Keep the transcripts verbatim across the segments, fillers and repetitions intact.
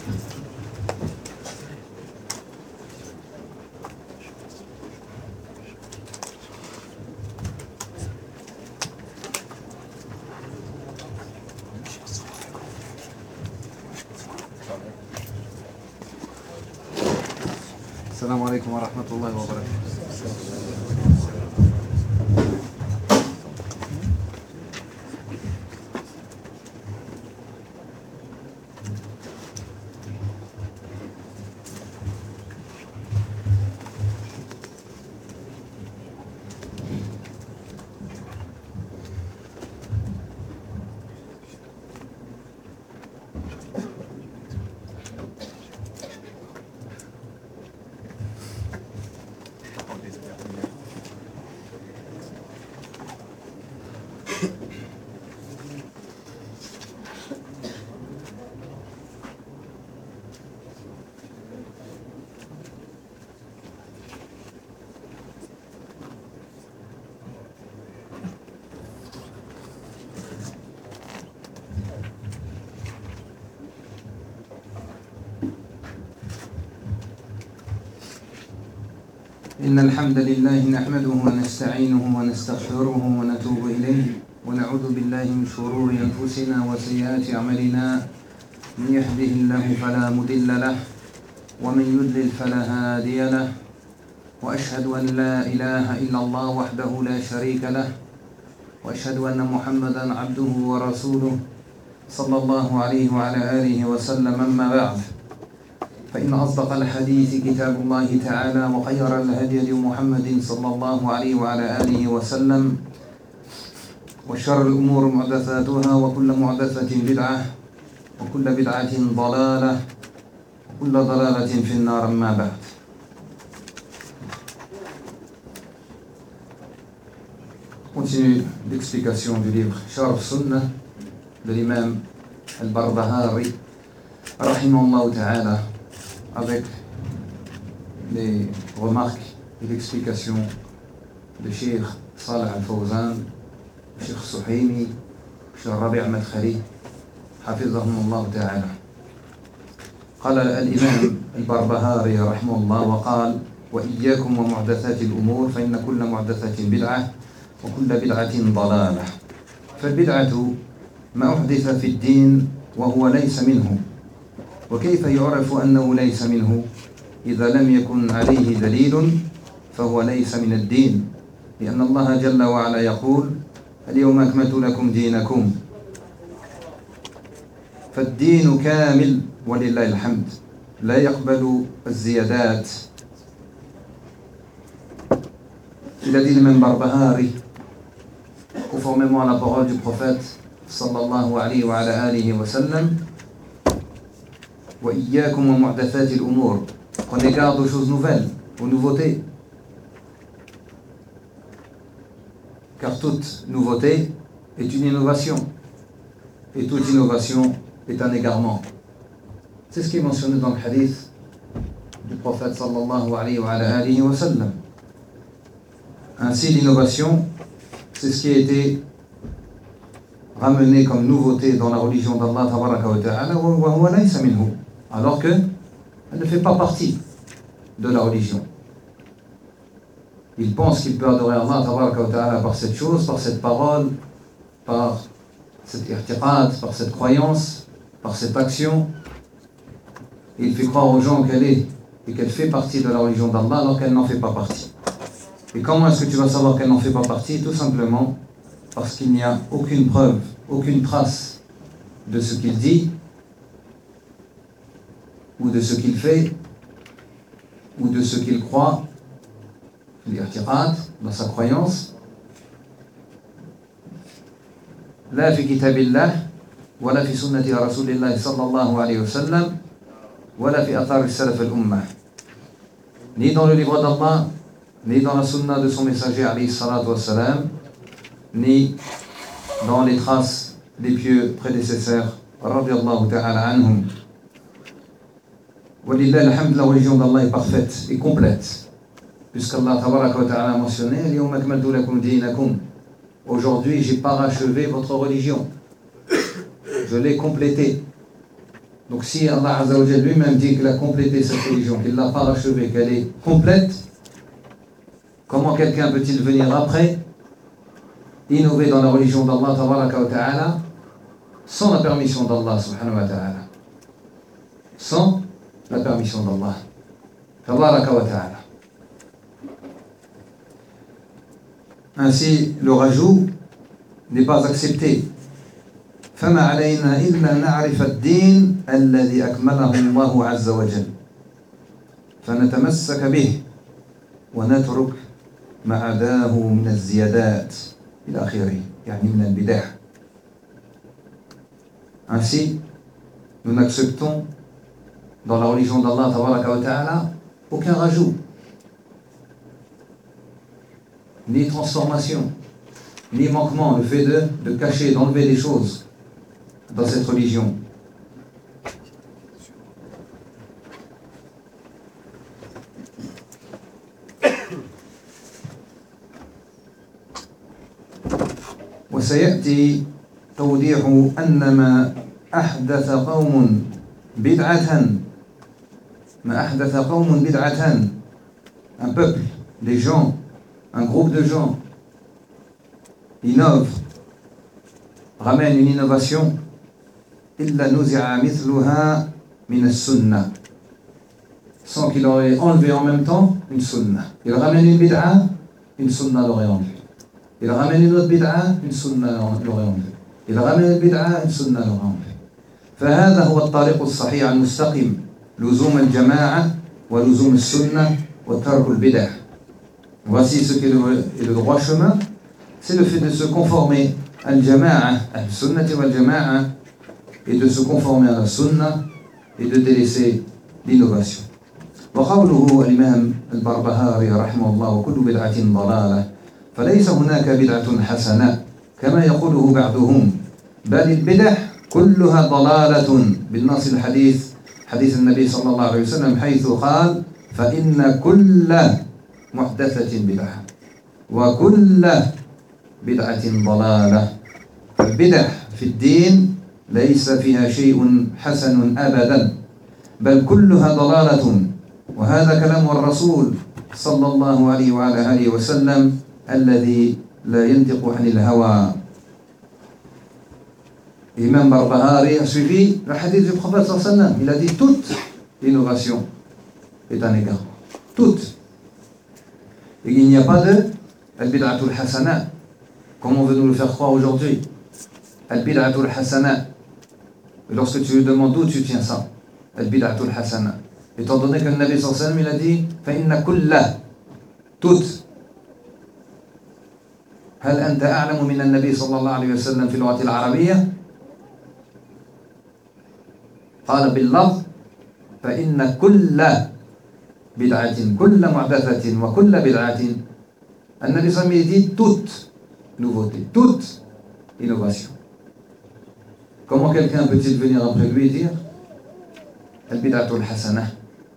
السلام عليكم ورحمة الله وبركاته. إن الحمد لله نحمده ونستعينه ونستغفره ونتوب إليه ونعوذ بالله من شرور أنفسنا وسيئات أعمالنا من يهده الله فلا مضل له ومن يضلل فلا هادي له وأشهد أن لا إله إلا الله وحده لا شريك له وأشهد أن محمدا عبده ورسوله صلى الله عليه وعلى آله وسلم. أما بعد، فإن أصدق الحديث كتاب الله تعالى وخير الهدي محمد صلى الله عليه وعلى آله وسلم وشر الأمور محدثاتها وكل محدثة بدعة وكل بدعة ضلالة وكل ضلالة في النار. أما بعد، continue l'explication du livre Sharh Sunnah de l'imam Al-Barbahari rahimahullah ta'ala, avec les remarques et l'explication de Cheikh Salih Al-Fawzan, Cheikh Suhaimi, Cheikh Rabi' Al-Madkhali حفظهم الله تعالى. قال الإمام البربهاري رحمه الله وقال: وإياكم ومحدثات الأمور فإن كل محدثة بدعة وكل بدعة ضلالة. فالبدعة ما أحدث في الدين وهو ليس منه. وكيف يعرف أنه ليس منه؟ إذا لم يكن عليه دليل فهو ليس من الدين، لأن الله جل وعلا يقول: اليوم أكملت لكم دينكم. فالدين كامل ولله الحمد، لا يقبل الزيادات. Il a dit l'imam Barbahari, conformément à la parole du prophète sallallahu alayhi wa ala alihi wa sallam: wa iyyakum wa muhdathatil umur. Prenez garde aux choses nouvelles, aux nouveautés. Car toute nouveauté est une innovation. Et toute innovation est un égarement. C'est ce qui est mentionné dans le hadith du prophète sallallahu alayhi wa ala alihi wa sallam. Ainsi, l'innovation, c'est ce qui a été ramené comme nouveauté dans la religion d'Allah tabaraka wa ta'ala, wa huwa laysa minhu, alors qu'elle ne fait pas partie de la religion. Il pense qu'il peut adorer Allah tabaraka wa ta'ala par cette chose, par cette parole, par cette i'tiqad, par cette croyance, par cette action. Et il fait croire aux gens qu'elle est et qu'elle fait partie de la religion d'Allah alors qu'elle n'en fait pas partie. Et comment est-ce que tu vas savoir qu'elle n'en fait pas partie? Tout simplement parce qu'il n'y a aucune preuve, aucune trace de ce qu'il dit, ou de ce qu'il fait, ou de ce qu'il croit, l'irtiqad, dans sa croyance. La fi kitabillah, wala fi sunnati rasulillah sallallahu alayhi wa sallam, wala fi athar al-salaf al-ummah. Ni dans le livre d'Allah, ni dans la sunna de son messager alayhi salatu wa salam, ni dans les traces des pieux prédécesseurs radiyallahu ta'ala anhum. Walillah alhamd, la religion d'Allah est parfaite et complète, puisqu'Allah tabaraka wa ta'ala a mentionné: al-yawma akmaltu lakum dinakum. Aujourd'hui, j'ai parachevé votre religion, je l'ai complétée. Donc si Allah Azza wa Jalla lui-même dit qu'il a complété cette religion, qu'il ne l'a pas achevée, qu'elle est complète, comment quelqu'un peut-il venir après, innover dans la religion d'Allah Tabaraka wa Ta'ala, sans la permission d'Allah Subhanahu wa Ta'ala, sans la permission d'Allah Tabaraka wa Ta'ala. Ainsi, le rajout n'est pas accepté. فما علينا إلا نعرف الدين الذي أكمله الله عز وجل فنتمسك به ونترك ما عداه من الزيادات إلى آخره يعني من البدع. Ainsi, nous n'acceptons dans la religion d'Allah Tabaraka wa Ta'ala aucun rajout, ni transformation, ni manquement, le fait de, de cacher, d'enlever des choses dans cette religion. وسيأتي توضيح أن ما أحدث قوم بدعة ما أحدث قوم بدعة un peuple, des gens, un groupe de gens innove, ramène une innovation, إلا نزع مثلها من السنة, sans qu'il aurait enlevé en même temps une sunna. Il ramène une bid'a, une sunna l'aurait enlevé. Il ramène une autre bid'a, une sunna l'aurait enlevé. Il ramène une bid'a, une sunna l'aurait enlevé. فهذا هو الطريق الصحيح المستقيم لزوم الجماعة ولزوم السنة وترك البدع. Voici ce qu'est le, est le droit chemin, c'est le fait de se conformer à al-jama'a, al-sunnati wal-jama'a, et de se conformer à la sunna et de délaisser l'innovation. وقوله الإمام البربهاري رحمه الله وكل بدعة ضلالة فليس هناك بدعة حسنة كما يقوله بعضهم بل البدع كلها ضلالة بالنص الحديث حديث النبي صلى الله عليه وسلم حيث قال فإن كل محدثة بدعة وكل بدعة ضلالة. البدع في الدين ليس فيها شيء حسن أبدا بل كلها ضلالة وهذا كلام الرسول صلى الله عليه وعلى آله وسلم الذي لا ينطق عن الهوى. Imam Barbahari a suivi le hadith du prophète sallallahu alayhi wa sallam. Il a dit toute innovation est un égard. Toute. Et il n'y a pas de al-bid'atul hasana, comme on veut nous le faire croire aujourd'hui. Al-bid'atul hasana. Lorsque tu lui demandes d'où tu tiens ça, al-bid'atul hasana. Étant donné que le Nabi sallallahu alayhi wa sallam il a dit فَإِنَّ كُلَّ toute. هل أنت أعلم من النبي صلى الله عليه وسلم في اللغة العربية؟ قال باللفظ فإن كل بدعة كل محدثة وكل بدعة. النبي صلى الله عليه وسلم dit toute nouveauté, toute innovation. Comment quelqu'un peut-il venir après lui et dire al-bid'atul hasana?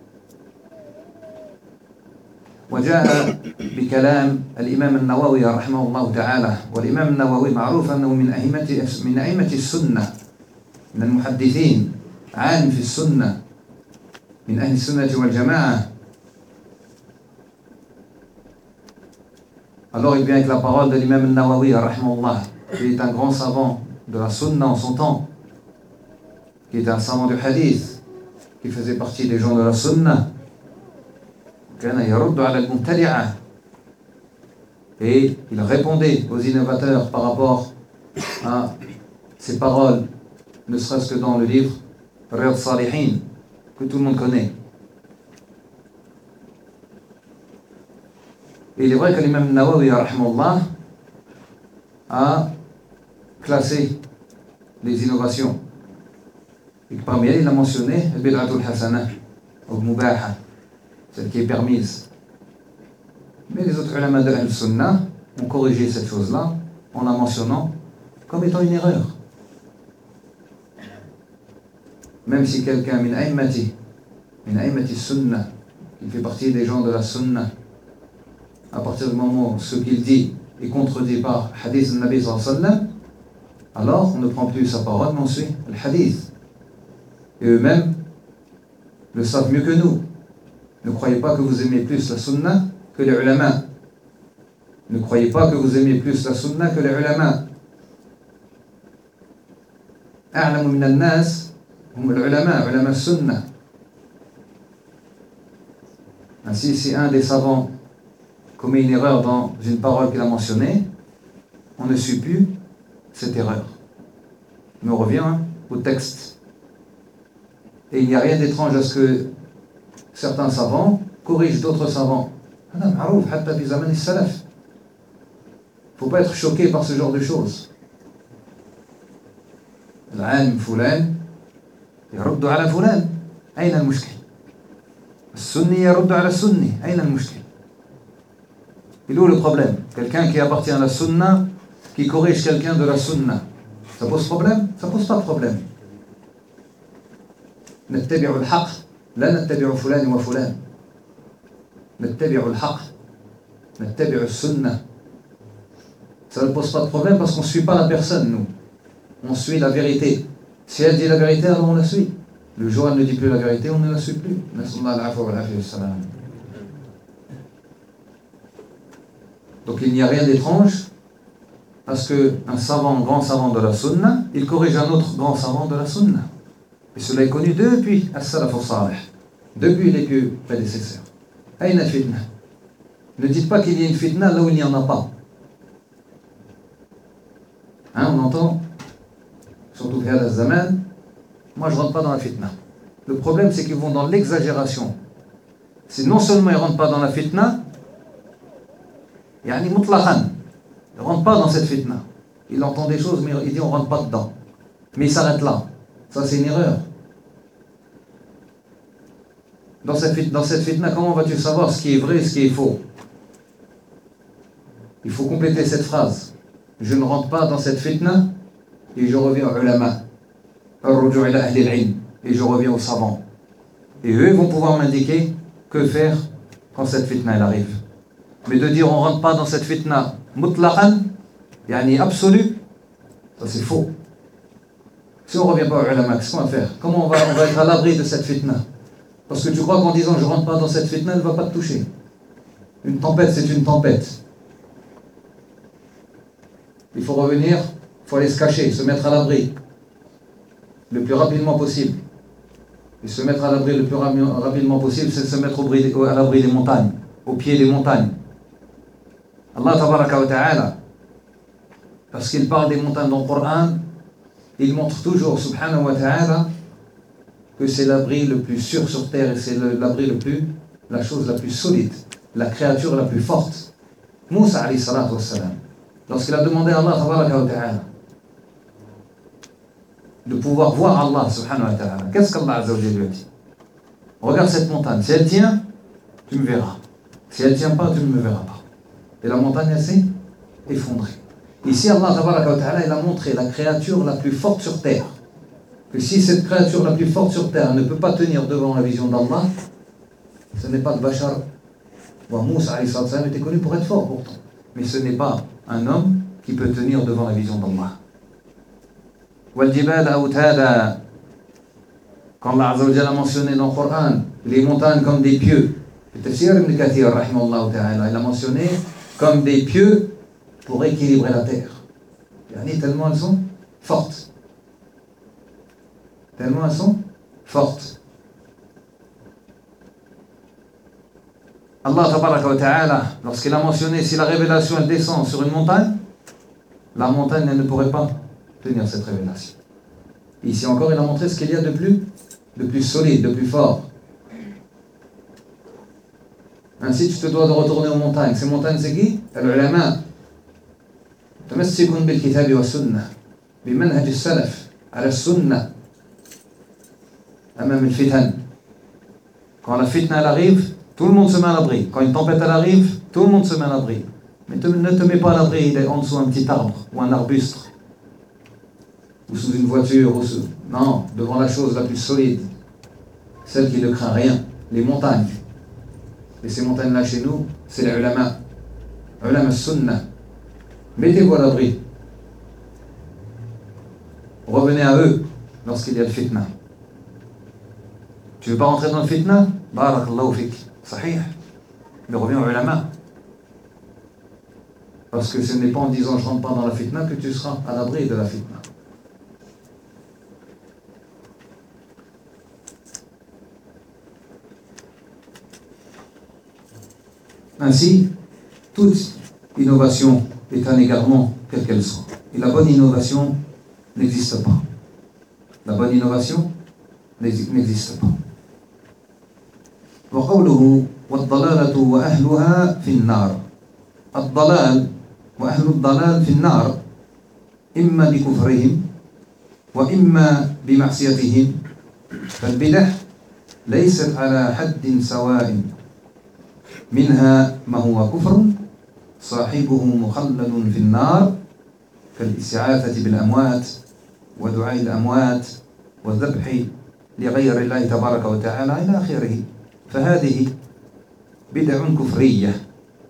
وجاء بكلام الإمام النووي رحمه الله تعالى. والإمام النووي معروف أنه من أئمة من أئمة السنة، من المحدثين، عالم في السنة، من أهل السنة والجماعة. Alors il vient avec la parole de l'imam al-Nawawi rahimahullah, qui est un grand savant de la sunna en son temps, qui est un savant du hadith, qui faisait partie des gens de la sunna. كان يرد على المبتدعة, et il répondait aux innovateurs par rapport à ces paroles, ne serait-ce que dans le livre Riyad Salihin, que tout le monde connaît. Et il est vrai que l'imam Nawawi rahimahullah a classé les innovations, et que parmi elles il a mentionné al-bid'atul hasana ou mubaha, celle qui est permise. Mais les autres ulama de al-sunnah ont corrigé cette chose-là en la mentionnant comme étant une erreur. Même si quelqu'un min a'immati, min a'immati sunnah, qui fait partie des gens de la sunnah, à partir du moment où ce qu'il dit est contredit par hadith du Nabi sallallahu alayhi wa sallam, alors on ne prend plus sa parole, mais on suit le hadith. Et eux-mêmes le savent mieux que nous. Ne croyez pas que vous aimez plus la sunna que les ulama. Ne croyez pas que vous aimez plus la sunna que les ulama. أعلم من الناس هم العلماء, علماء السنة. Ainsi, si un des savants commet une erreur dans une parole qu'il a mentionnée, on ne suit plus cette erreur. Mais on revient au texte. Et il n'y a rien d'étrange à ce que certains savants corrigent d'autres savants. Il ne faut pas être choqué par ce genre de choses. العالم فلان يرد على فلان أين المشكل؟ السني يرد على السني أين المشكل؟ Il est où le problème? Quelqu'un qui appartient à la sunna qui corrige quelqu'un de la sunna, ça pose problème? Ça pose pas de problème. نتبع الحق لا نتبع فلان وفلان. نتبع الحق نتبع السنة. Ça ne pose pas de problème parce qu'on ne suit pas la personne, nous. On suit la vérité. Si elle dit la vérité, alors on la suit. Le jour où elle ne dit plus la vérité, on ne la suit plus. Donc il n'y a rien d'étrange parce qu'un savant, un grand savant de la sunna, il corrige un autre grand savant de la sunna. Et cela est connu depuis as-salaf as-salih, depuis les pieux prédécesseurs. Aïna fitna. Ne dites pas qu'il y a une fitna là où il n'y en a pas. Hein, on entend, surtout qu'à la zaman, moi je ne rentre pas dans la fitna. Le problème c'est qu'ils vont dans l'exagération. C'est non seulement ils ne rentrent pas dans la fitna, yani mutlaqan, ils ne rentrent pas dans cette fitna. Il entend des choses mais il dit on ne rentre pas dedans. Mais il s'arrête là. Ça c'est une erreur. Dans cette, dans cette fitna, comment vas-tu savoir ce qui est vrai et ce qui est faux? Il faut compléter cette phrase. Je ne rentre pas dans cette fitna et je reviens aux ulama. Et je reviens aux savants. Et eux vont pouvoir m'indiquer que faire quand cette fitna elle arrive. Mais de dire on ne rentre pas dans cette fitna mutlaqan, yani absolu, ça c'est faux. Si on ne revient pas aux ulama, qu'est-ce qu'on va faire? Comment on va, on va être à l'abri de cette fitna? Parce que tu crois qu'en disant je ne rentre pas dans cette fitna, elle ne va pas te toucher. Une tempête, c'est une tempête. Il faut revenir, il faut aller se cacher, se mettre à l'abri le plus rapidement possible. Et se mettre à l'abri le plus rapidement possible, c'est de se mettre au, à l'abri des montagnes, au pied des montagnes. Allah tabaraka wa ta'ala, parce qu'il parle des montagnes dans le Coran, il montre toujours, subhanahu wa ta'ala, que c'est l'abri le plus sûr sur terre et c'est l'abri le plus, la chose la plus solide, la créature la plus forte. Moussa alayhi salatu wa salam, lorsqu'il a demandé à Allah tabaraka wa ta'ala de pouvoir voir Allah subhanahu wa ta'ala, qu'est-ce qu'Allah azza wa jalla lui a dit? Regarde cette montagne, si elle tient, tu me verras. Si elle ne tient pas, tu ne me verras pas. Et la montagne elle s'est effondrée. Ici Allah tabaraka wa ta'ala il a montré la créature la plus forte sur terre. Que si cette créature la plus forte sur terre ne peut pas tenir devant la vision d'Allah, ce n'est pas de Bachar. Bon, Moussa alayhi salam était connu pour être fort pourtant. Mais ce n'est pas un homme qui peut tenir devant la vision d'Allah. Wal-jibal awtada. Quand Allah Azza wa Jalla a mentionné dans le Coran les montagnes comme des pieux, le Tafsir Ibn Kathir, rahimahullah ta'ala, il a mentionné comme des pieux pour équilibrer la terre. Yani, tellement elles sont fortes. Tellement elles sont fortes. Allah tabaraka wa ta'ala, lorsqu'il a mentionné si la révélation elle descend sur une montagne, la montagne elle ne pourrait pas tenir cette révélation. Ici encore il a montré ce qu'il y a de plus, de plus solide, de plus fort. Ainsi tu te dois de retourner aux montagnes. Ces montagnes c'est qui? Al-ulama. Tamassikun bil kitabi wa sunnah, bi manhaj as-salaf, ala sunnah. Amam al-fitan. Quand la fitna elle arrive, tout le monde se met à l'abri. Quand une tempête elle arrive, tout le monde se met à l'abri. Mais te, ne te mets pas à l'abri en dessous d'un petit arbre ou un arbuste ou sous une voiture ou sous... Non, devant la chose la plus solide, celle qui ne craint rien, les montagnes. Et ces montagnes-là chez nous, c'est les ulama, ulama sunnah. Mettez-vous à l'abri. Revenez à eux lorsqu'il y a le fitna. Tu veux pas rentrer dans le fitna? Barakallahu fik. Sahih. Mais reviens au ulama. Parce que ce n'est pas en disant je rentre pas dans la fitna que tu seras à l'abri de la fitna. Ainsi, toute innovation est un égarement, quelle qu'elle soit. Et la bonne innovation n'existe pas. La bonne innovation n'existe pas. وقوله والضلالة وأهلها في النار. الضلال وأهل الضلال في النار إما بكفرهم وإما بمعصيتهم. فالبدع ليست على حد سواء، منها ما هو كفر صاحبه مخلد في النار كالاستعاذة بالأموات ودعاء الأموات والذبح لغير الله تبارك وتعالى إلى آخره. فهذه بدع كفرية.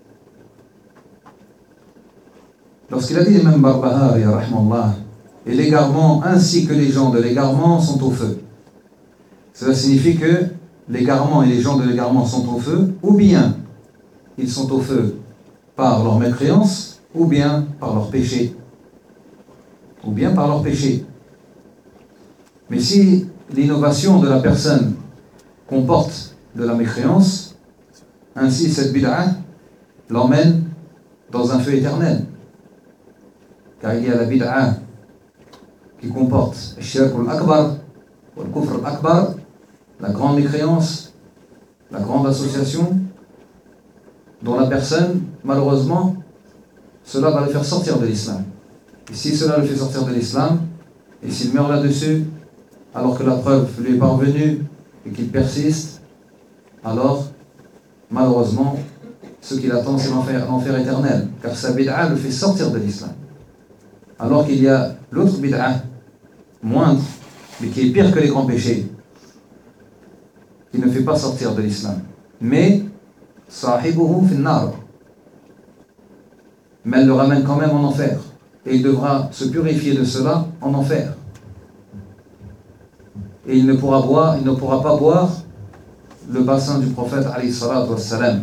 Lorsqu'il a dit l'imam Barbahari, rahmallah, et l'égarement ainsi que les gens de l'égarement sont au feu, cela signifie que l'égarement et les gens de l'égarement sont au feu, ou bien ils sont au feu par leur mécréance, ou bien par leur péché. Ou bien par leur péché. Mais si l'innovation de la personne comporte de la mécréance, ainsi cette bid'a l'emmène dans un feu éternel. Car il y a la bid'a qui comporte le shirk al-akbar, ou le kufr al-akbar, la grande mécréance, la grande association, dont la personne, malheureusement, cela va le faire sortir de l'islam. Et si cela le fait sortir de l'islam, et s'il meurt là-dessus, alors que la preuve lui est parvenue et qu'il persiste, alors, malheureusement, ce qui l'attend, c'est l'enfer, l'enfer éternel. Car sa bid'a le fait sortir de l'islam. Alors qu'il y a l'autre bid'a, moindre, mais qui est pire que les grands péchés, qui ne fait pas sortir de l'islam. Mais, sahibuhu fin nar. Mais elle le ramène quand même en enfer. Et il devra se purifier de cela en enfer. Et il ne pourra boire, il ne pourra pas boire le bassin du prophète alayhi salatu wassalam.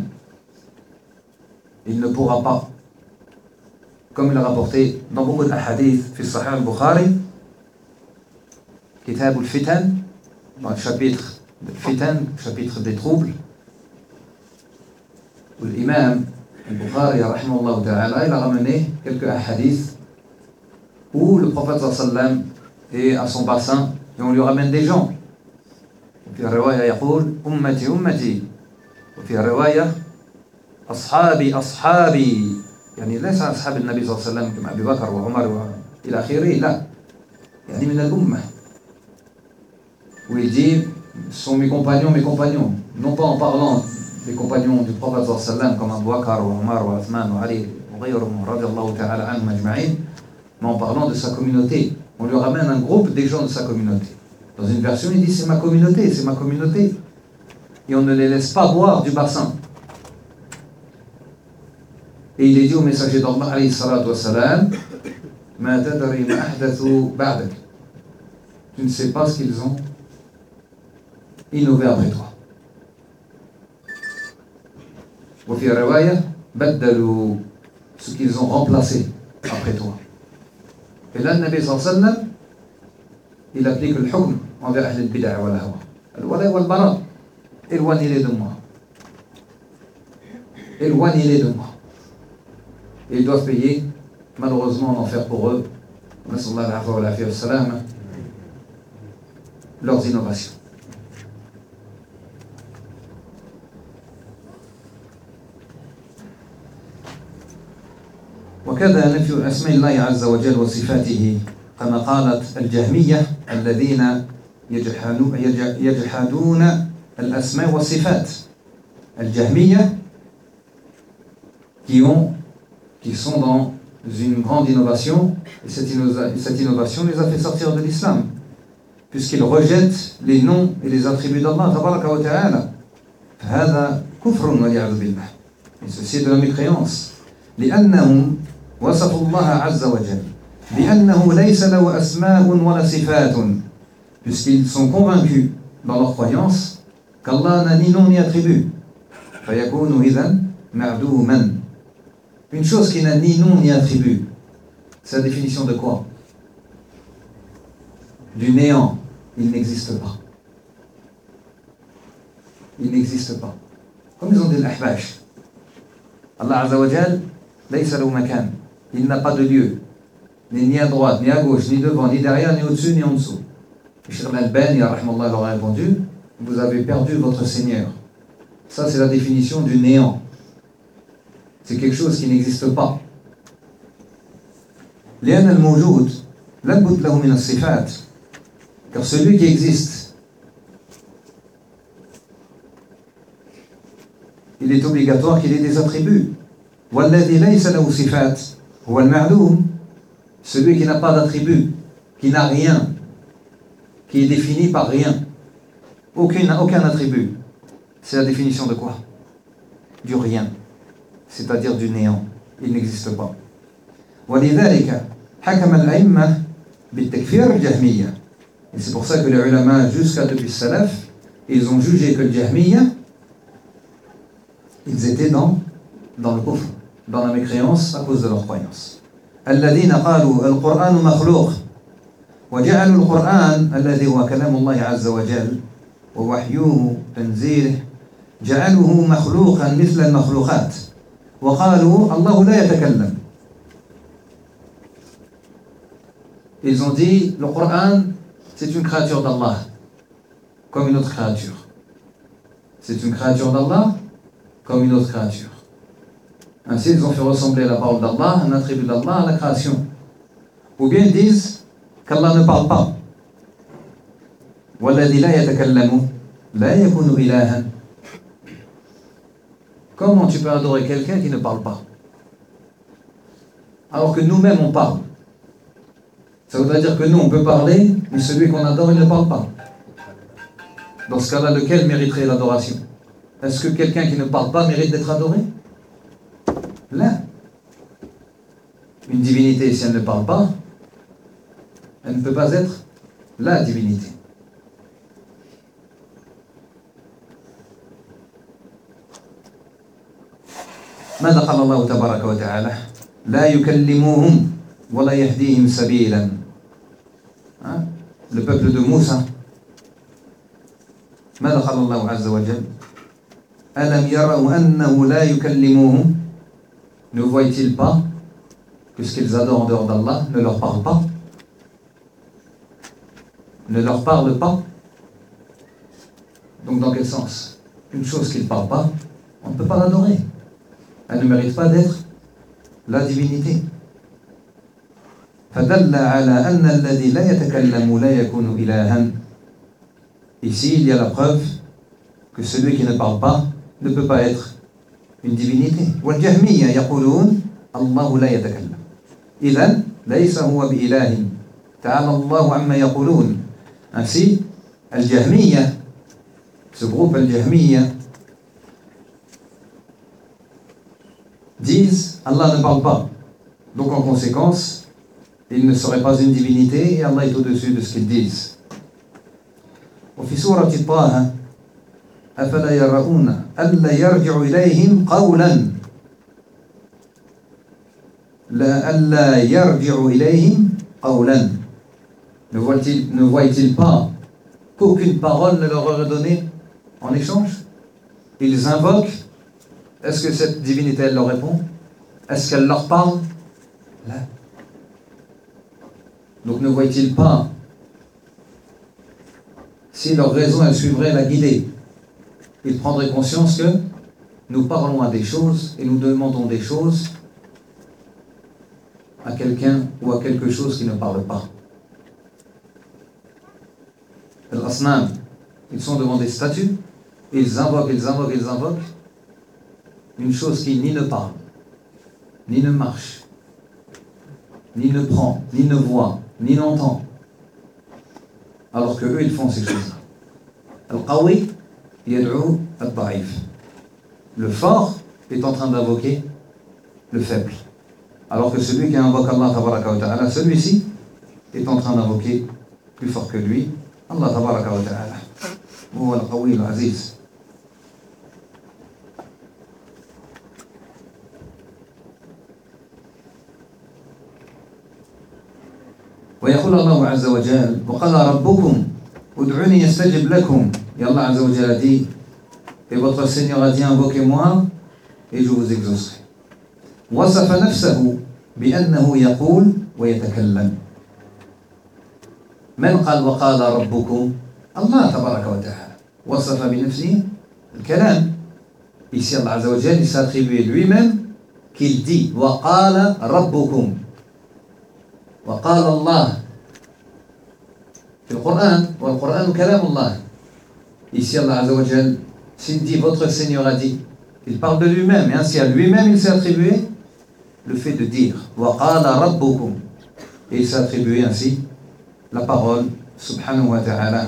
Il ne pourra pas. Comme il a rapporté dans beaucoup de hadiths fi Sahih al-Bukhari, Kitab al-Fitan, dans le chapitre de Fitan, chapitre des troubles, où l'imam al-Bukhari, rahimahullah ta'ala, il a ramené quelques hadiths où le prophète sallam est à son bassin et on lui ramène des gens. في الرواية يقول أمتي أمتي وفي الرواية أصحابي أصحابي، يعني ليس أصحاب النبي صلى الله عليه وسلم كما أبي بكر وعمر وإلى آخره، لا، يعني من الأمة. Où il dit ce sont mes compagnons, mes compagnons, non pas en parlant des compagnons du prophète sallallahu alayhi wa sallam comme Abu Bakr ou Omar ou Othman ou Ali ou غيرهم radiyallahu ta'ala anhum ajma'in, mais en parlant de sa communauté. On lui ramène un groupe des gens de sa communauté. Dans une version, il dit c'est ma communauté, c'est ma communauté. Et on ne les laisse pas boire du bassin. Et il est dit au messager d'Allah alayhi salatu wa salam, ma tadri ma ahdathu ba'dak. Tu ne sais pas ce qu'ils ont innové après toi. Wa fi riwaya baddalu, ce qu'ils ont remplacé après toi. Et là, le Nabi sallallahu alayhi wa sallam, il applique le hukm envers Ahl al-Bid'a wal Hawa. Al-Wala wal Bara. Éloignez-les de moi. Éloignez-les de moi. Et ils doivent payer, malheureusement, en enfer pour eux, leurs innovations. وكذا نفي أسماء الله عز وجل وصفاته كما قالت الجهمية الذين يجحدون الأسماء والصفات. الجهمية qui ont qui sont dans une grande innovation, et cette, inno- cette innovation les a fait sortir de l'islam, puisqu'ils rejettent les noms et les attributs d'Allah tabaraka wa ta'ala. فهذا كفر والعياذ بالله. Et ceci est de la mécréance. لأنهم وصفوا الله عز وجل بأنه ليس له أسماء ولا صفات, puisqu'ils sont convaincus dans leur croyance qu'Allah n'a ni nom ni attribut. فَيَكُونُ إِذًا مَعْدُومًا. Une chose qui n'a ni nom ni attribut, c'est la définition de quoi? Du néant. Il n'existe pas. Il n'existe pas. Comme ils ont dit l'Ahbash. Allah Azza wa Jal, laysa lahu makan. Il n'a pas de lieu. Ni à droite, ni à gauche, ni devant, ni derrière, ni au-dessus, ni en dessous. Cheikh Al-Albani, rahmallah, leur a répondu, vous avez perdu votre Seigneur. Ça, c'est la définition du néant. C'est quelque chose qui n'existe pas. لأن الموجود لا بد له من الصفات. Car celui qui existe, il est obligatoire qu'il ait des attributs. والذي ليس له صفات هو المعلوم. Celui qui n'a pas d'attributs, qui n'a rien, qui est défini par rien, aucun, aucun attribut. C'est la définition de quoi? Du rien, c'est-à-dire du néant. Il n'existe pas. ولذلك حكم الأئمة بالتكفير الجهمية. Et c'est pour ça que les ulama, jusqu'à depuis le salaf, ils ont jugé que le jahmiya, ils étaient dans, dans le kufr, dans la mécréance à cause de leur croyance. الذين قالوا القرآن مخلوق وجعلوا القرآن الذي هو كلام الله عز وجل ووحيه تنزيله جعلوه مخلوقا مثل المخلوقات وقالوا الله لا يتكلم. Ils ont dit le Coran c'est une créature d'Allah comme une autre créature. C'est une créature d'Allah comme une autre créature. Ainsi, ils ont fait ressembler la parole d'Allah, un attribut d'Allah à la création. Ou bien ils disent qu'Allah ne parle pas. وَالَّذِي لَا يَتَكَلَّمُ لَا يَكُونُ إِلَهًا. Comment tu peux adorer quelqu'un qui ne parle pas? Alors que nous-mêmes on parle. Ça voudrait dire que nous on peut parler, mais celui qu'on adore il ne parle pas. Dans ce cas-là, lequel mériterait l'adoration? Est-ce que quelqu'un qui ne parle pas mérite d'être adoré? Là, une divinité, si elle ne parle pas, elle ne peut pas être la divinité. ماذا قال الله تبارك وتعالى لا يكلموهم ولا يهديهم سبيلا. Le peuple de Moussa. ماذا قال الله عز وجل ألم يروا أنه لا يكلموهم. Ne voient-ils pas que ce qu'ils adorent en dehors d'Allah ne leur parle pas? Ne leur parle pas? Donc dans quel sens? Une chose qui ne parle pas, on ne peut pas l'adorer. Elle ne mérite pas d'être la divinité. فدل على أن الذي لا يتكلم لا يكون إلها. Ici, il y a la preuve que celui qui ne parle pas ne peut pas être une divinité. والجهمية يقولون الله لا يتكلم إذن ليس هو بإله تعالى الله عما يقولون. Ainsi, الجهمية, ce groupe الجهمية, disent Allah ne parle pas. Donc en conséquence, il ne serait pas une divinité et Allah est au-dessus de ce qu'ils disent. وفي سورة طه أفلا يرون ألا يرجع إليهم قولا لا ألا يرجع إليهم قولا. Ne voient-ils, ne voient-ils pas qu'aucune parole ne leur est donnée en échange? Ils invoquent. Est-ce que cette divinité elle leur répond? Est-ce qu'elle leur parle? Là. Donc ne voient-ils pas si leur raison elle suivrait la guidée? Ils prendraient conscience que nous parlons à des choses et nous demandons des choses à quelqu'un ou à quelque chose qui ne parle pas. Al-Asnam, ils sont devant des statues, ils invoquent, ils invoquent, ils invoquent une chose qui ni ne parle, ni ne marche, ni ne prend, ni ne voit, ni n'entend. Alors que eux, ils font ces choses-là. Al-Qawi yad'u al-Da'if. Le fort est en train d'invoquer le faible. Alors que celui qui invoque Allah tabaraka wa ta'ala, celui-ci est en train d'invoquer plus fort que lui Allah tabaraka wa ta'ala. وهو القوي العزيز. ويقول الله عز وجل وقال ربكم ادعوني يستجب لكم. Et Allah Azza wa Jalla a dit, et votre Seigneur a dit, invoquez-moi et je vous exaucerai. وصف نفسه بأنه يقول ويتكلم. من قال وقال ربكم؟ الله تبارك وتعالى وصف بنفسه الكلام. Ici Allah Azza wa Jalla il s'est attribué lui-même qu'il dit وقال ربكم وقال الله في القرآن والقرآن كلام الله. Ici Allah Azza wa Jalla s'il dit votre Seigneur a dit, il parle de lui-même et ainsi à lui-même il s'est attribué le fait de dire وقال ربكم et il s'est attribué ainsi la parole subhanahu wa ta'ala.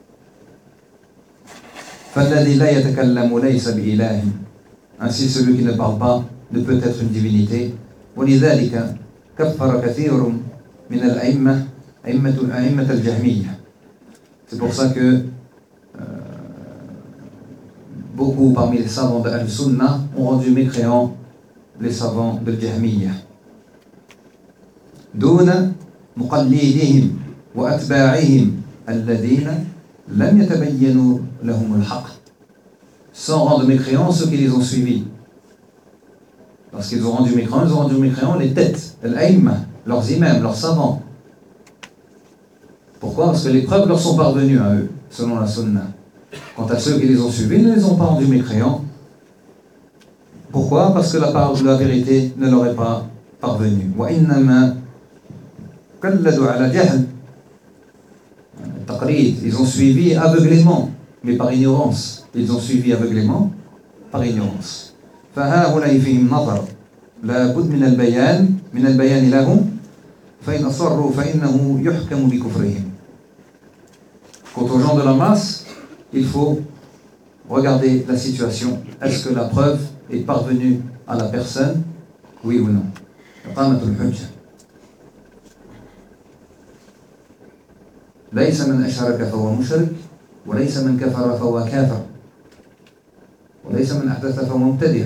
فالذي لا يتكلم ليس بإله. Ainsi celui qui ne parle pas ne peut être une divinité. ولذلك كفر كثير من الأئمة أئمة أئمة الجهمية. C'est pour ça que euh, beaucoup parmi les savants de Al-Sunnah ont rendu mécréants les savants de Jahmiyya. دون مقلديهم وأتباعهم الذين لم يتبينوا لهم الحق. Sans rendre mécréants ceux qui les ont suivis. Parce qu'ils ont rendu mécréants, ils ont rendu mécréants les têtes, l'Aïmma, leurs imams, leurs savants. Pourquoi? Parce que les preuves leur sont parvenues à eux, selon la Sunna. Quant à ceux qui les ont suivis, ils ne les ont pas rendus mécréants. Pourquoi? Parce que la parole de la vérité ne leur est pas parvenue. وَإِنَّمَا قَلَّدُوا عَلَى جَهْلٍ. Taqrid, ils ont suivi aveuglément, mais par ignorance. Ils ont suivi aveuglément, par ignorance. فهؤلاء فيهم نظر لا بد من البيان من البيان لهم فإن أصروا فإنه يحكم بكفرهم. Quant aux gens de la masse, il faut regarder la situation. Est-ce que la preuve est parvenue à la personne? Oui ou non? إقامة الحجة. ليس من أشرك فهو مشرك وليس من كفر فهو كافر وليس من أحدث فهو مبتدع.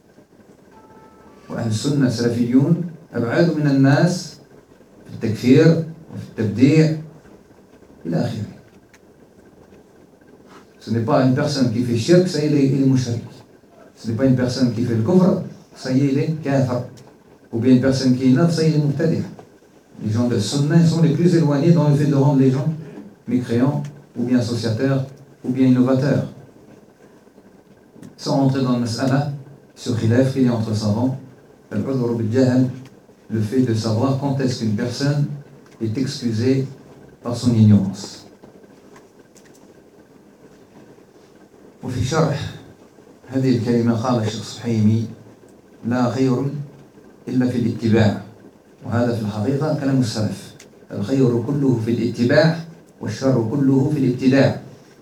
وأهل السنة السلفيون أبعد من الناس في التكفير وفي التبديع إلى آخره. Ce n'est pas une personne qui fait shirk, ça y est, il est mushrik. Ce n'est pas une personne qui fait le kufr, ça y est, il est kafir. Ou bien une personne qui est neuve, ça y est, il est mubtadi'. Les gens de Sunna sont les plus éloignés dans le fait de rendre les gens mécréants, ou bien associateurs, ou bien innovateurs. Sans rentrer dans le mas'ala, ce khilaf qu'il y a entre savants, al-udhr bil-jahl, le fait de savoir quand est-ce qu'une personne est excusée par son ignorance. وفي شرح هذه الكلمة قال الشيخ السحيمي لا خير إلا في الاتباع. وهذا في الحقيقة كلام السلف. الخير كله في الاتباع والشر كله في الابتداع.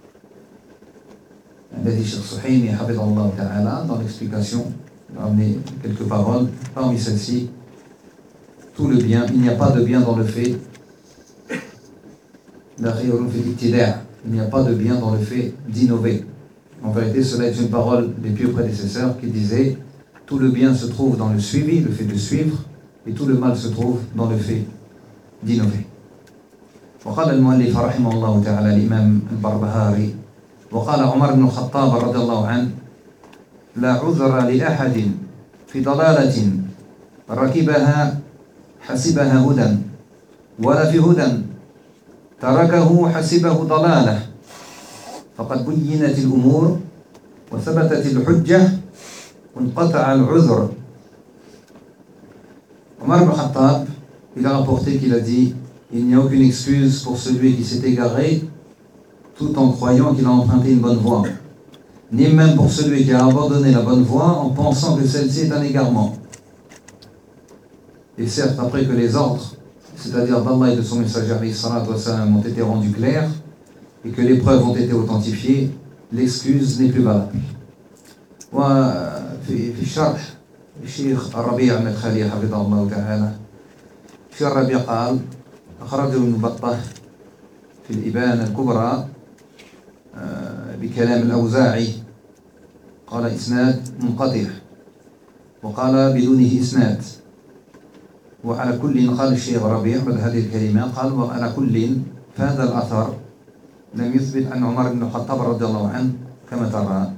الذي الشيخ السحيمي حفظه الله تعالى dans l'explication il a amené quelques paroles parmi celles-ci. Tout le bien, il n'y a pas de bien dans le fait لا خير في الابتداع. Il n'y a pas de bien dans le fait d'innover. En vérité, cela est une parole des pieux prédécesseurs qui disait tout le bien se trouve dans le suivi, le fait de suivre, et tout le mal se trouve dans le fait d'innover. وقال المؤلف رحمه الله تعالى الإمام البربهاري وقال عمر بن الخطاب رضي الله عنه لا عذر لأحد في ضلالة ركبها حسبها هدى ولا في هدى تركه حسبه ضلالة فقد بينت الأمور وثبتت الحجة وانقطع العذر. Omar ibn Khattab, il a rapporté qu'il a dit il n'y a aucune excuse pour celui qui s'est égaré tout en croyant qu'il a emprunté une bonne voie, ni même pour celui qui a abandonné la bonne voie en pensant que celle-ci est un égarement. Et certes, après que les ordres, c'est-à-dire d'Allah et de son messager ont été rendus clairs et que les preuves ont été authentifiées, l'excuse n'est plus valable. وفي في الشرح الشيخ الربيع المدخلي حفظه الله تعالى الشيخ الربيع قال أخرجه ابن بطة في الإبانة الكبرى بكلام الأوزاعي قال إسناد منقطع وقال بدونه إسناد. وعلى كل قال الشيخ ربيع بعد هذه الكلمة قال وعلى كل فهذا الأثر لم يثبت أن عمر بن الخطاب رضي الله عنه كما ترى.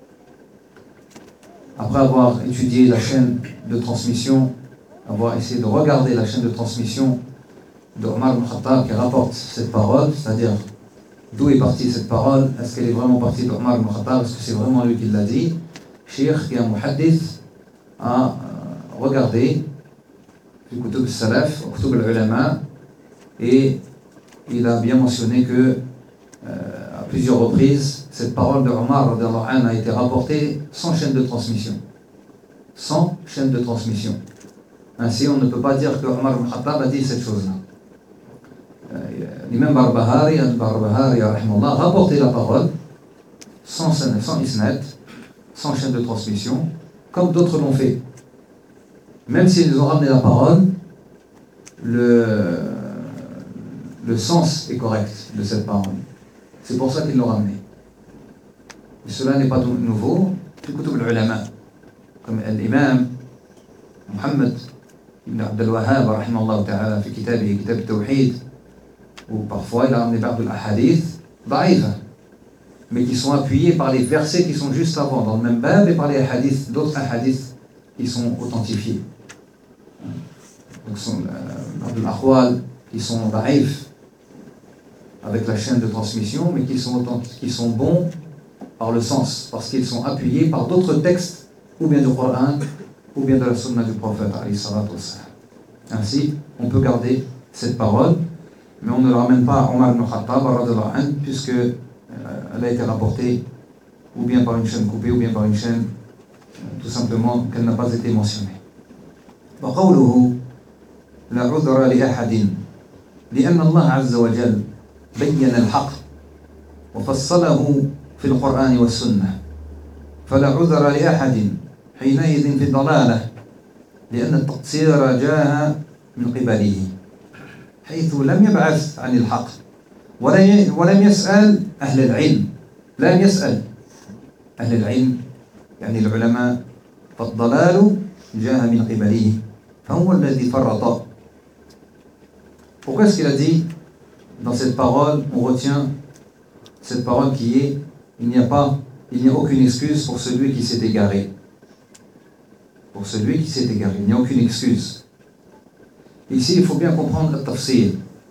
Après avoir étudié la chaîne de transmission, avoir essayé de regarder la chaîne de transmission de Omar ibn Khattab qui rapporte cette parole, c'est-à-dire d'où est partie cette parole, est-ce qu'elle est vraiment partie de Omar ibn Khattab, est-ce que c'est vraiment lui qui l'a dit, Cheikh qui est un muhaddith a regardé في كتب السلف وكتب العلماء et il a bien mentionné que euh, à plusieurs reprises cette parole de Omar radiallahu anhu a été rapportée sans chaîne de transmission sans chaîne de transmission. Ainsi on ne peut pas dire que Omar ibn Khattab a dit cette chose-là. euh, l'imam Barbahari al-Barbahari rahimahullah a rapporté la parole sans, sans isnad, sans chaîne de transmission, comme d'autres l'ont fait. Même s'ils ont ramené la parole, le, le sens est correct de cette parole. C'est pour ça qu'ils l'ont ramené. Et cela n'est pas nouveau. في كتب العلماء comme l'imam Muhammad ibn Abd al-Wahhab رحمه الله تعالى في كتابه كتاب التوحيد, où parfois il a ramené بعض الأحاديث ضعيفة mais qui sont appuyés par les versets qui sont juste avant dans le même bab et par les hadiths, d'autres hadiths qui sont authentifiés. Donc ce sont des akhwal qui sont daïf avec la chaîne de transmission, mais qui sont, qui sont bons par le sens, parce qu'ils sont appuyés par d'autres textes, ou bien du Coran, ou bien de la sunna du prophète. Ainsi, on peut garder cette parole, mais on ne la ramène pas à Omar ibn Khattab, puisque euh, elle a été rapportée ou bien par une chaîne coupée, ou bien par une chaîne euh, tout simplement qu'elle n'a pas été mentionnée. وقوله لا عذر لأحد لأن الله عز وجل بين الحق وفصله في القرآن والسنة فلا عذر لأحد حينئذ في الضلالة لأن التقصير جاء من قبله حيث لم يبعث عن الحق ولم يسأل أهل العلم لم يسأل أهل العلم يعني العلماء فالضلال جاء من قبله فهو الذي فرط. Pourquoi est-ce qu'il a dit dans cette parole, on retient cette parole qui est il n'y a pas, il n'y a aucune excuse pour celui qui s'est égaré. Pour celui qui s'est égaré, il n'y a aucune excuse. Ici, il faut bien comprendre le tafsir.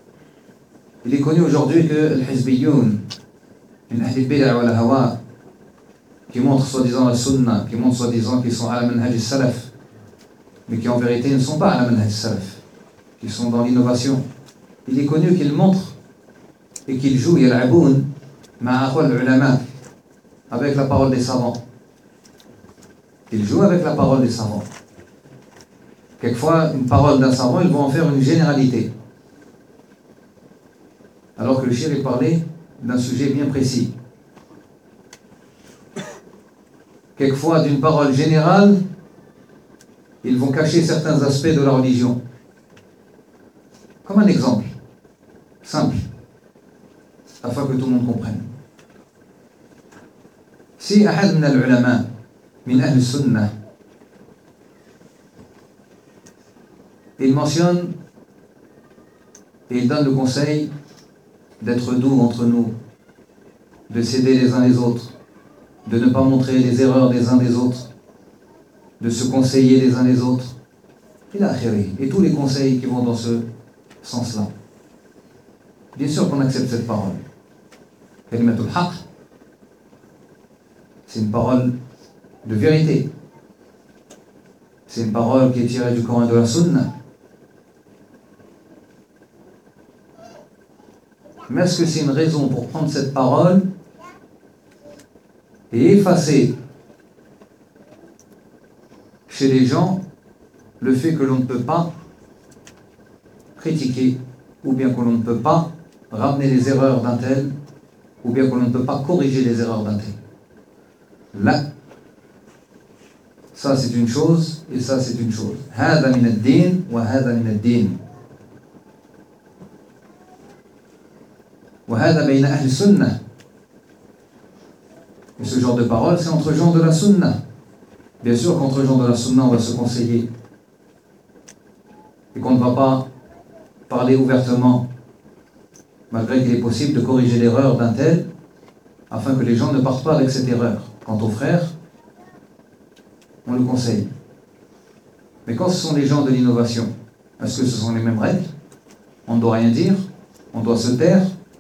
Il est connu aujourd'hui que les hizbiyoun, min ahli al-bid'a wal hawa, qui montrent soi-disant la sunna, qui montrent soi-disant qu'ils sont à la manhaj al-salaf, mais qui en vérité ne sont pas à la manhaj al-salaf, qui sont dans l'innovation. Il est connu qu'ils montrent et qu'ils jouent yal'aboun ma'a aqwal al-ulama, avec la parole des savants. Ils jouent avec la parole des savants. Quelquefois, une parole d'un savant, ils vont en faire une généralité. Alors que le shir est parlé d'un sujet bien précis. Quelquefois, d'une parole générale, ils vont cacher certains aspects de la religion. Comme un exemple simple, afin que tout le monde comprenne. Si أحد من العلماء من أهل السنة il mentionne et il donne le conseil d'être doux entre nous, de s'aider les uns les autres, de ne pas montrer les erreurs des uns des autres, de se conseiller les uns les autres, et tous les conseils qui vont dans ce sens-là. Bien sûr qu'on accepte cette parole. Kalimatul haqq, c'est une parole de vérité. C'est une parole qui est tirée du Coran et de la Sunna. Mais est-ce que c'est une raison pour prendre cette parole et effacer chez les gens le fait que l'on ne peut pas critiquer, ou bien que l'on ne peut pas ramener les erreurs d'un tel, ou bien que l'on ne peut pas corriger les erreurs d'un tel? Là, ça c'est une chose, et ça c'est une chose. هذا من الدين وهذا من الدين. وهذا بين أهل السنة Et ce genre de parole, c'est entre gens de la sunna. Bien sûr qu'entre gens de la sunna, on va se conseiller. Et qu'on ne va pas parler ouvertement, malgré qu'il est possible de corriger l'erreur d'un tel, afin que les gens ne partent pas avec cette erreur. Quant aux frères, on le conseille. Mais quand ce sont les gens de l'innovation, est-ce que ce sont les mêmes règles? On ne doit rien dire, on doit se taire,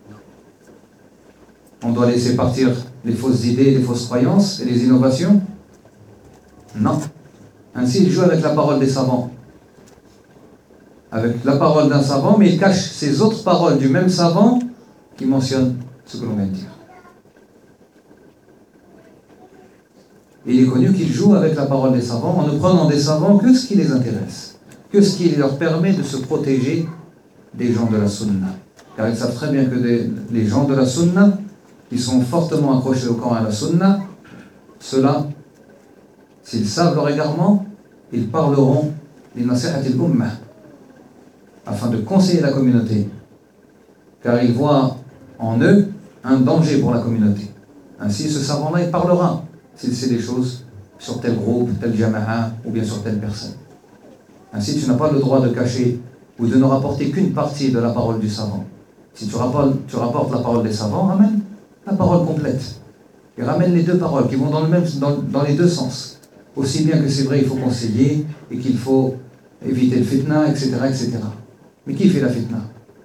on doit laisser partir les fausses idées, les fausses croyances et les innovations? Non. Ainsi, il joue avec la parole des savants. Avec la parole d'un savant, mais il cache ces autres paroles du même savant qui mentionnent ce que l'on vient de dire. Il est connu qu'il joue avec la parole des savants en ne prenant des savants que ce qui les intéresse, que ce qui leur permet de se protéger des gens de la sunna. Car ils savent très bien que des, les gens de la sunna, qui sont fortement accrochés au Coran et à la sunna, ceux-là, s'ils savent leur égarement, ils parleront des nasihat al-ummah, afin de conseiller la communauté, car ils voient en eux un danger pour la communauté. Ainsi, ce savant-là, il parlera s'il sait des choses sur tel groupe, tel jama'a, ou bien sur telle personne. Ainsi, tu n'as pas le droit de cacher ou de ne rapporter qu'une partie de la parole du savant. Si tu rapportes, tu rapportes la parole des savants, ramène la parole complète. Et ramène les deux paroles qui vont dans, le même, dans, dans les deux sens. Aussi bien que c'est vrai, il faut conseiller et qu'il faut éviter le fitna, et cetera, et cetera. Mais qui fait la fitna?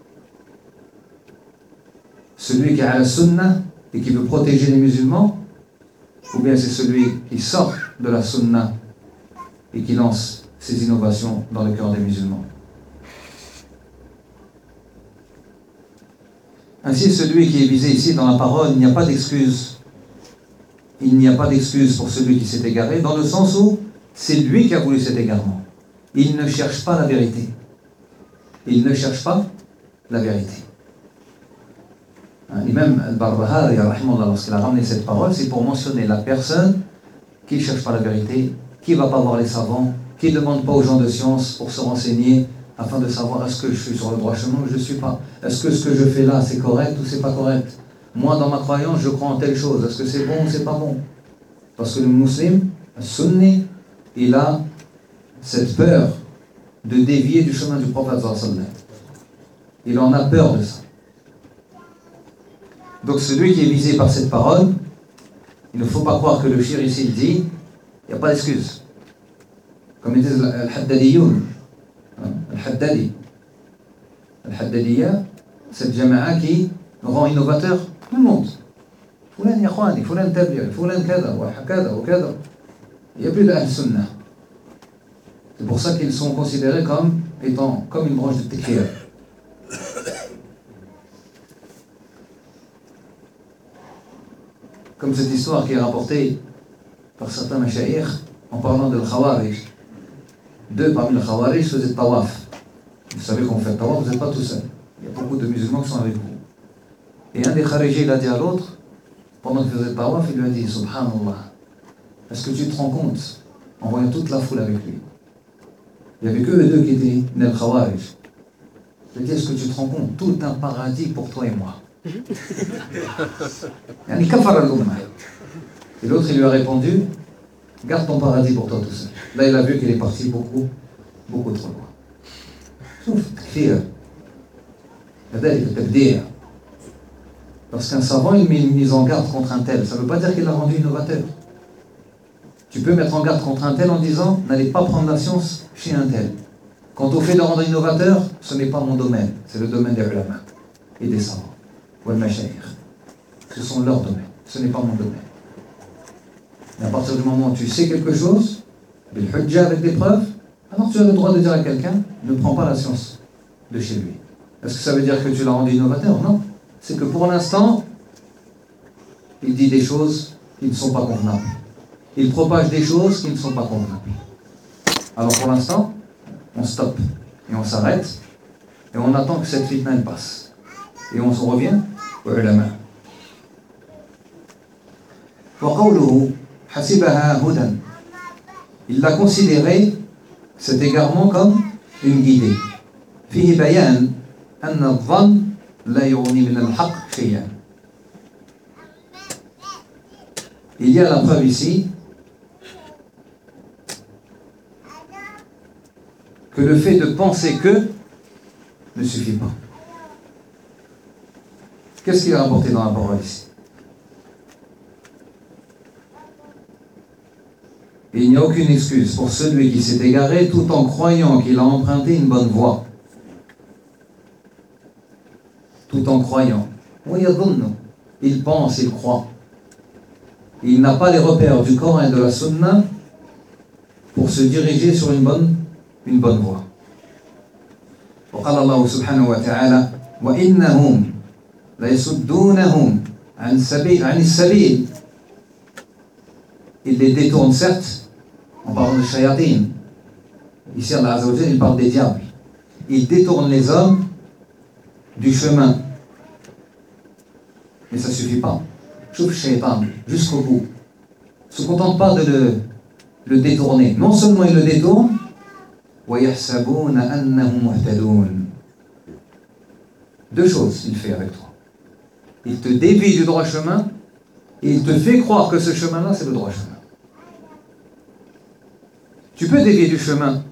Celui qui a la sunna et qui veut protéger les musulmans, ou bien c'est celui qui sort de la sunna et qui lance ses innovations dans le cœur des musulmans? Ainsi, celui qui est visé ici dans la parole, il n'y a pas d'excuse. Il n'y a pas d'excuse pour celui qui s'est égaré, dans le sens où c'est lui qui a voulu cet égarement. Il ne cherche pas la vérité. Il ne cherche pas la vérité. L'imam al-Barbahari, lorsqu'il a ramené cette parole, c'est pour mentionner la personne qui ne cherche pas la vérité, qui ne va pas voir les savants, qui ne demande pas aux gens de science pour se renseigner, afin de savoir est-ce que je suis sur le droit chemin ou je ne suis pas. Est-ce que ce que je fais là, c'est correct ou c'est pas correct? Moi, dans ma croyance, je crois en telle chose. Est-ce que c'est bon ou c'est pas bon? Parce que le musulman, le sunni, il a cette peur de dévier du chemin du prophète sallallahu alayhi wa sallam. Il en a peur de ça. Donc celui qui est visé par cette parole, il ne faut pas croire que le shir ici il dit, il n'y a pas d'excuse. Comme ils disent al-Haddadiyoun, al-Haddadi. Al-Haddadiya, cette jama'a qui rend innovateur tout le monde. Foulan yakhwani, foulan tabir, foulan kada, wa kada, wa kada. Il n'y a plus d'ahl-sunnah. C'est pour ça qu'ils sont considérés comme étant comme une branche de tekfir. Comme cette histoire qui est rapportée par certains mashayikh en parlant de l'Khawarij. Deux parmi les Khawarij faisaient tawaf. Vous savez qu'on fait tawaf, vous n'êtes pas tout seul. Il y a beaucoup de musulmans qui sont avec vous. Et un des Kharijis, il a dit à l'autre, pendant qu'il faisait tawaf, il lui a dit, Subhanallah, est-ce que tu te rends compte, en voyant toute la foule avec lui, il n'y avait que eux deux qui étaient nés Khawarij. Il a dit, est-ce que tu te rends compte, tout un paradis pour toi et moi. Et l'autre il lui a répondu, garde ton paradis pour toi tout seul. Là il a vu qu'il est parti beaucoup, beaucoup trop loin. Lorsqu'un savant il met une mise en garde contre un tel, ça ne veut pas dire qu'il l'a rendu innovateur. Tu peux mettre en garde contre un tel en disant, n'allez pas prendre la science chez un tel. Quant au fait de rendre innovateur, ce n'est pas mon domaine, c'est le domaine des ulama et des savants. Ce sont leurs domaines, ce n'est pas mon domaine. Mais à partir du moment où tu sais quelque chose, avec des preuves, alors tu as le droit de dire à quelqu'un, ne prends pas la science de chez lui. Est-ce que ça veut dire que tu l'as rendu innovateur? Non. C'est que pour l'instant, il dit des choses qui ne sont pas convenables. Il propage des choses qui ne sont pas convenables. Alors pour l'instant, on stoppe et on s'arrête et on attend que cette fitna elle passe. Et on se revient aux ulama. وقوله حسبها هدى. Il l'a considéré cet égarement comme une guidée. فيه بيان أن الظن لا يغني من الحق شيئا. Il y a la preuve ici que le fait de penser que ne suffit pas. Qu'est-ce qu'il a rapporté dans la parole ici? Il n'y a aucune excuse pour celui qui s'est égaré tout en croyant qu'il a emprunté une bonne voie. Tout en croyant. Il pense, il croit. Il n'a pas les repères du Coran et de la Sunna pour se diriger sur une bonne, une bonne voie. وقال الله سبحانه وتعالى وإنهم ليصدونهم عن السبيل عن السبيل. Il les détourne certes, on parle de shayatin. Ici Allah Azza wa Jalla, il parle des diables. Il détourne les hommes du chemin. Mais ça ne suffit pas. Chouf shaytan jusqu'au bout. Ne se contente pas de le, le détourner. Non seulement il le détourne, وَيَحْسَبُونَ أَنَّهُمْ مُهْتَدُونَ. Deux choses il fait avec toi. Il te dévie du droit chemin et il te fait croire que ce chemin-là, c'est le droit chemin. Tu peux dévier du chemin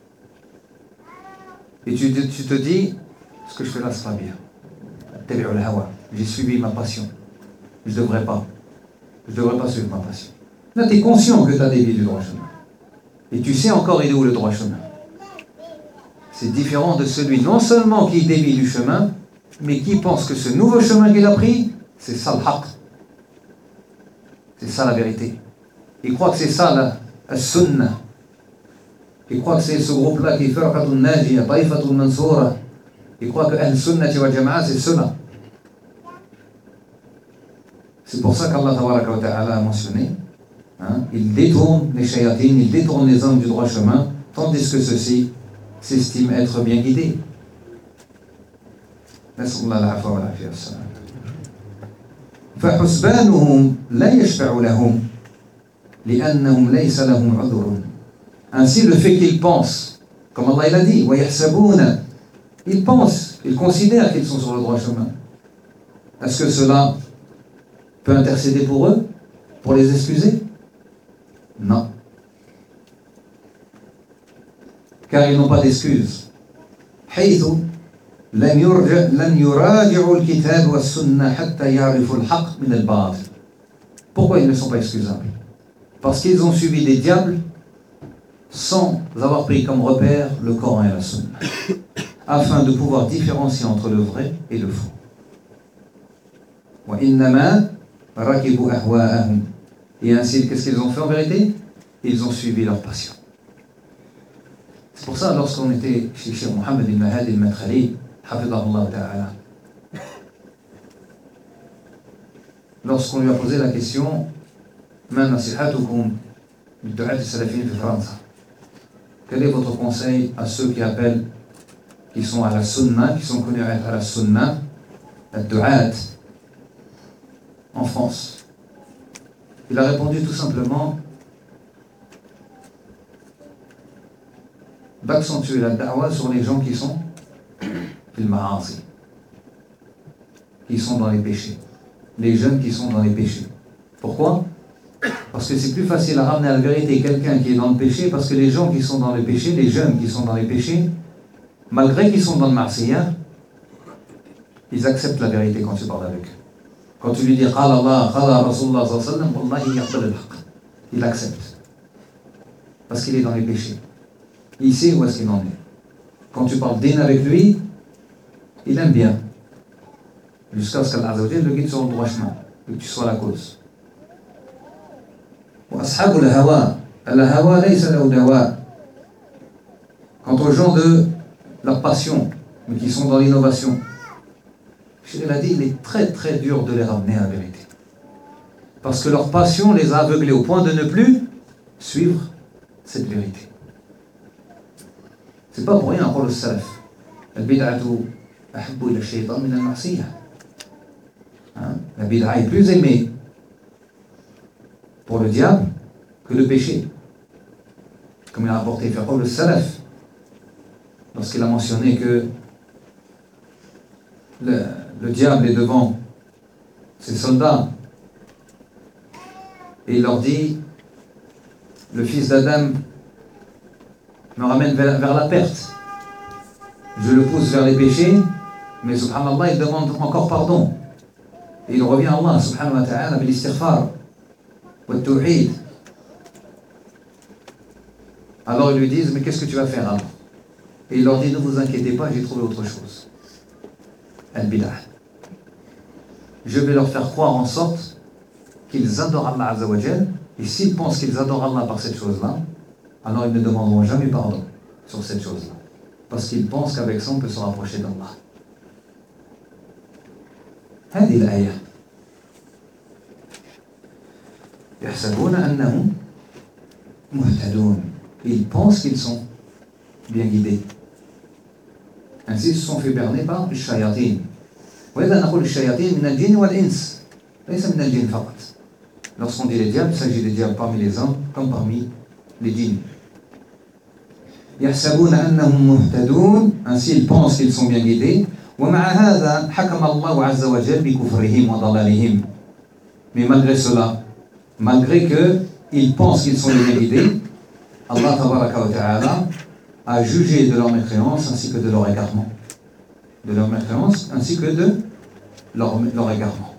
et tu, tu te dis, ce que je fais là, c'est pas bien. J'ai suivi ma passion. Je ne devrais pas. Je ne devrais pas suivre ma passion. Là, tu es conscient que tu as dévié du droit chemin. Et tu sais encore il est où le droit chemin. C'est différent de celui non seulement qui dévie du chemin, mais qui pense que ce nouveau chemin qu'il a pris, c'est ça le haqq. C'est ça la vérité. Il croit que c'est ça la, la sunna. Il croit que c'est ce groupe-là qui est Firqatul Najiyya, Ta'ifatul Mansoura. Il croit que Ahl-Sunnati wa Jama'a, c'est cela. C'est pour ça qu'Allah Tabaraka wa Ta'ala a mentionné, hein, il détourne les shayatin, il détourne les hommes du droit chemin, tandis que ceux-ci s'estiment être bien guidés. Nas'Allah al-'afwa wa al-'afiyya was-salam. فحسبانهم لا يشفع لهم لأنهم ليس لهم عذر. Ainsi, le fait qu'ils pensent, comme Allah il a dit, وَيَحْسَبُونَ, ils pensent, ils considèrent qu'ils sont sur le droit chemin. Est-ce que cela peut intercéder pour eux, pour les excuser? Non. Car ils n'ont pas d'excuses. حيث لن يرجع لن يراجعوا الكتاب والسنة حتى يعرفوا الحق من الباطل. Pourquoi ils ne sont pas excusables? Parce qu'ils ont suivi des diables sans avoir pris comme repère le Coran et la Sunna, afin de pouvoir différencier entre le vrai et le faux. وإنما ركبوا أهواءهم. Et ainsi, qu'est-ce qu'ils ont fait en vérité? Ils ont suivi leur passion. C'est pour ça, lorsqu'on était chez Cheikh Mohammed ibn Hadi al-Madkhali, hafidhahullah ta'ala, lorsqu'on lui a posé la question, ma nasihatukum bid-du'at as-salafin fi France, quel est votre conseil à ceux qui appellent, qui sont à la sunna, qui sont connus à la sunna, ad-du'at, en France? Il a répondu tout simplement d'accentuer la da'wa sur les gens qui sont fil ma'asi, qui sont dans les péchés, les jeunes qui sont dans les péchés. Pourquoi? Parce que c'est plus facile à ramener à la vérité quelqu'un qui est dans le péché, parce que les gens qui sont dans le péché, les jeunes qui sont dans les péchés, malgré qu'ils sont dans le ma'siyah, ils acceptent la vérité quand tu parles avec eux. Quand tu lui dis qala Allah, qala Rasulullah sallallahu alayhi wa sallam, wallahi yaqbal al-haqq. Il accepte. Parce qu'il est dans les péchés. Il sait où est-ce qu'il en est. Quand tu parles din avec lui, il aime bien. Jusqu'à ce qu'Allah Azza wa Jalla le guide sur le droit chemin, et que tu sois la cause. وأصحاب الهوى الهوى ليس له دواء. Quant aux gens de la passion, mais qui sont dans l'innovation, il a dit, il est très très dur de les ramener à la vérité. Parce que leur passion les a aveuglés au point de ne plus suivre cette vérité. C'est pas pour rien qu'on le salaf. Al-bid'atu ahabbu ila shaytan min al-ma'siyah. La bid'a est plus aimée pour le diable que le péché. Comme il a rapporté Fiqh le salaf, lorsqu'il a mentionné que le, le diable est devant ses soldats et il leur dit, le fils d'Adam me ramène vers, vers la perte. Je le pousse vers les péchés, mais subhanallah, il demande encore pardon. Et il revient à Allah subhanahu wa ta'ala bil istighfar wa tawhid. Alors ils lui disent, mais qu'est-ce que tu vas faire alors? Et il leur dit, ne vous inquiétez pas, j'ai trouvé autre chose. Al-bid'ah. Je vais leur faire croire en sorte qu'ils adorent Allah Azza wa Jal, et s'ils pensent qu'ils adorent Allah par cette chose-là, alors ils ne demanderont jamais pardon sur cette chose-là. Parce qu'ils pensent qu'avec ça on peut se rapprocher d'Allah. هذه الآية يحسبون أنهم مهتدون. Ils pensent qu'ils sont bien guidés. Ainsi ils se sont fait berner par les shayatin. وإذا نقول الشياطين من الجن والإنس ليس من الجن فقط. Lorsqu'on dit les diables, il s'agit des diables parmi les hommes comme parmi les djinns. يحسبون أنهم مهتدون. Ainsi ils pensent qu'ils sont bien guidés. ومع هذا حكم الله عز وجل بكفرهم وضلالهم. Mais malgré cela, malgré que ils pensent qu'ils sont bien guidés, Allah tabaraka wa ta'ala a jugé de leur mécréance ainsi que de leur égarement. De leur mécréance ainsi que de leur, leur égarement.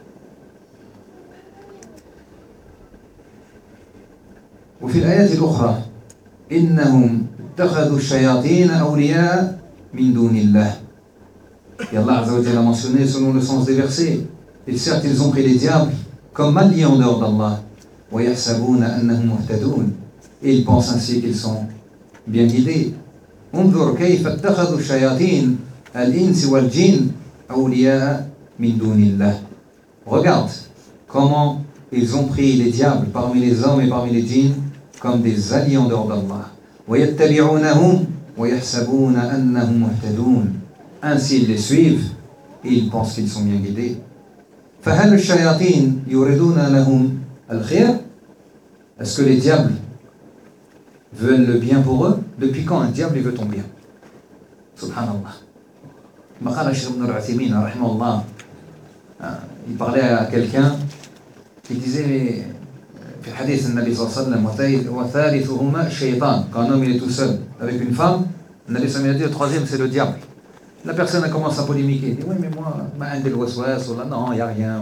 وفي الآيات الأخرى إنهم اتخذوا الشياطين أولياء من دون الله. Et Allah Azza wa Jalla a mentionné selon le sens des versets. Et certes, ils ont pris les diables comme alliés en dehors d'Allah. وَيَحْسَبُونَ أَنَّهُمْ مُهْتَدُونَ. Et ils pensent ainsi qu'ils sont bien guidés. انظر كيف اتخذوا الشياطين الإنس والجن أولياء من دون الله. Regarde comment ils ont pris les diables parmi les hommes et parmi les djinns comme des alliés en dehors d'Allah. وَيَتَّبِعُونَهُمْ وَيَحْسَبُونَ أَنَّهُمْ مُهْتَدُونَ. Ainsi ils les suivent et ils pensent qu'ils sont bien guidés. فهل الشياطين يريدون لهم الخير? Est-ce que les diables veulent le bien pour eux? Depuis quand un diable il veut ton bien? Subhanallah. Maqala Shaykh Ibn al-Uthaymin rahimahullah, il parlait à quelqu'un qui disait في حديث النبي صلى الله عليه وسلم وثالثهما الشيطان. Quand un homme il est tout seul avec une femme, le Nabi sallallahu alayhi wa sallam a dit le troisième c'est le diable. La personne elle commence à polémiquer. Il dit oui mais moi ma عندي الوسواس ولا non il n'y a rien.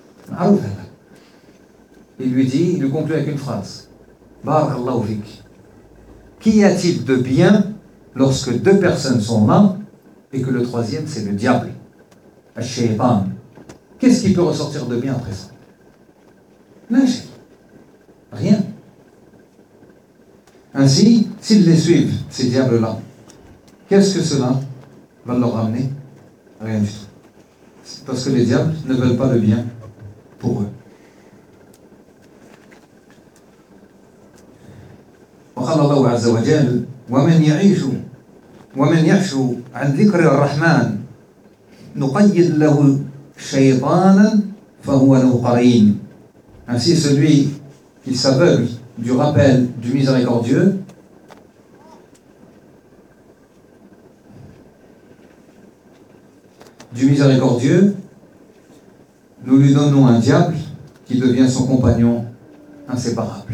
Il lui dit, il lui conclut avec une phrase. Barakallahu fik. Qu'y a-t-il de bien lorsque deux personnes sont là et que le troisième c'est le diable, Ash-Shaytan? Qu'est-ce qui peut ressortir de bien après ça? Rien. Ainsi, s'ils les suivent, ces diables-là, qu'est-ce que cela va leur ramener? Rien du tout. Parce que les diables ne veulent pas le bien pour eux. وقال الله عز وجل ومن يعيش ومن يعش عن ذكر الرحمن نقيد له شيطانا فهو له قرين. Ainsi celui qui s'aveugle du rappel du miséricordieux du miséricordieux nous lui donnons un diable qui devient son compagnon inséparable.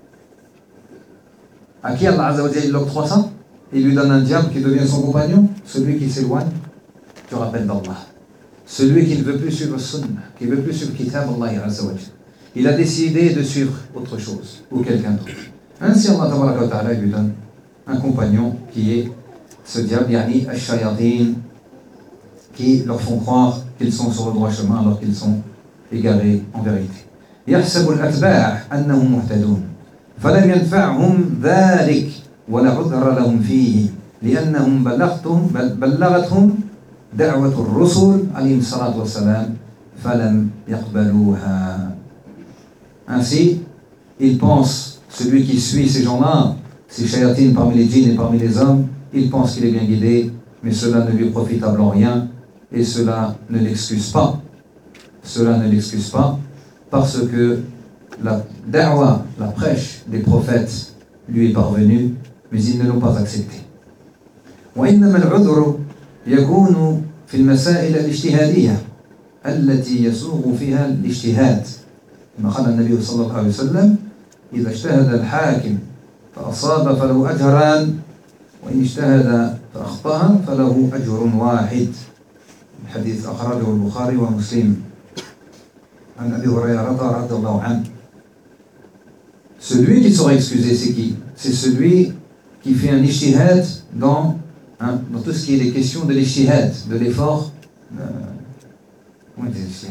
À qui Allah Azza wa Jalla il octroie ça? Il lui donne un diable qui devient son compagnon, celui qui s'éloigne du rappel d'Allah, celui qui ne veut plus suivre Sunnah, qui ne veut plus suivre Kitab Allah Azza wa Jalla. Il a décidé de suivre autre chose ou quelqu'un d'autre. Ainsi Allah Tabaraka wa Ta'ala lui donne un compagnon qui est ce diable, yani Ash-Shayatin, qui leur font croire qu'ils sont sur le droit chemin alors qu'ils sont égarés en vérité. يحسب الأتباع أنهم مهتدون فلم ينفعهم ذلك ولا عذر لهم فيه لأنهم بلغتهم بلغتهم دعوة الرسل عليهم الصلاة والسلام فلم يقبلوها. Ainsi, ils pensent, celui qui suit ces gens-là, ces shayatines parmi les djinns et parmi les hommes, il pense qu'il est bien guidé, mais cela ne lui profite à blanc rien et cela ne l'excuse pas. Cela ne l'excuse pas parce que la da'wa, la prêche des prophètes lui est parvenue, mais ils ne l'ont pas accepté. وإنما العذر يكون في المسائل الاجتهادية التي يسوغ فيها الاجتهاد. كما قال النبي صلى الله عليه وسلم إذا اجتهد الحاكم فأصاب فله أجران وإن اجتهد فأخطأ فله أجر واحد. الحديث أخرجه البخاري ومسلم عن أبي هريرة رضي الله عنه. Celui qui sera excusé, c'est qui? C'est celui qui fait un ijtihad dans, hein, dans tout ce qui est les questions de l'ijtihad, de l'effort. Euh, comment on dit l'ijtihad?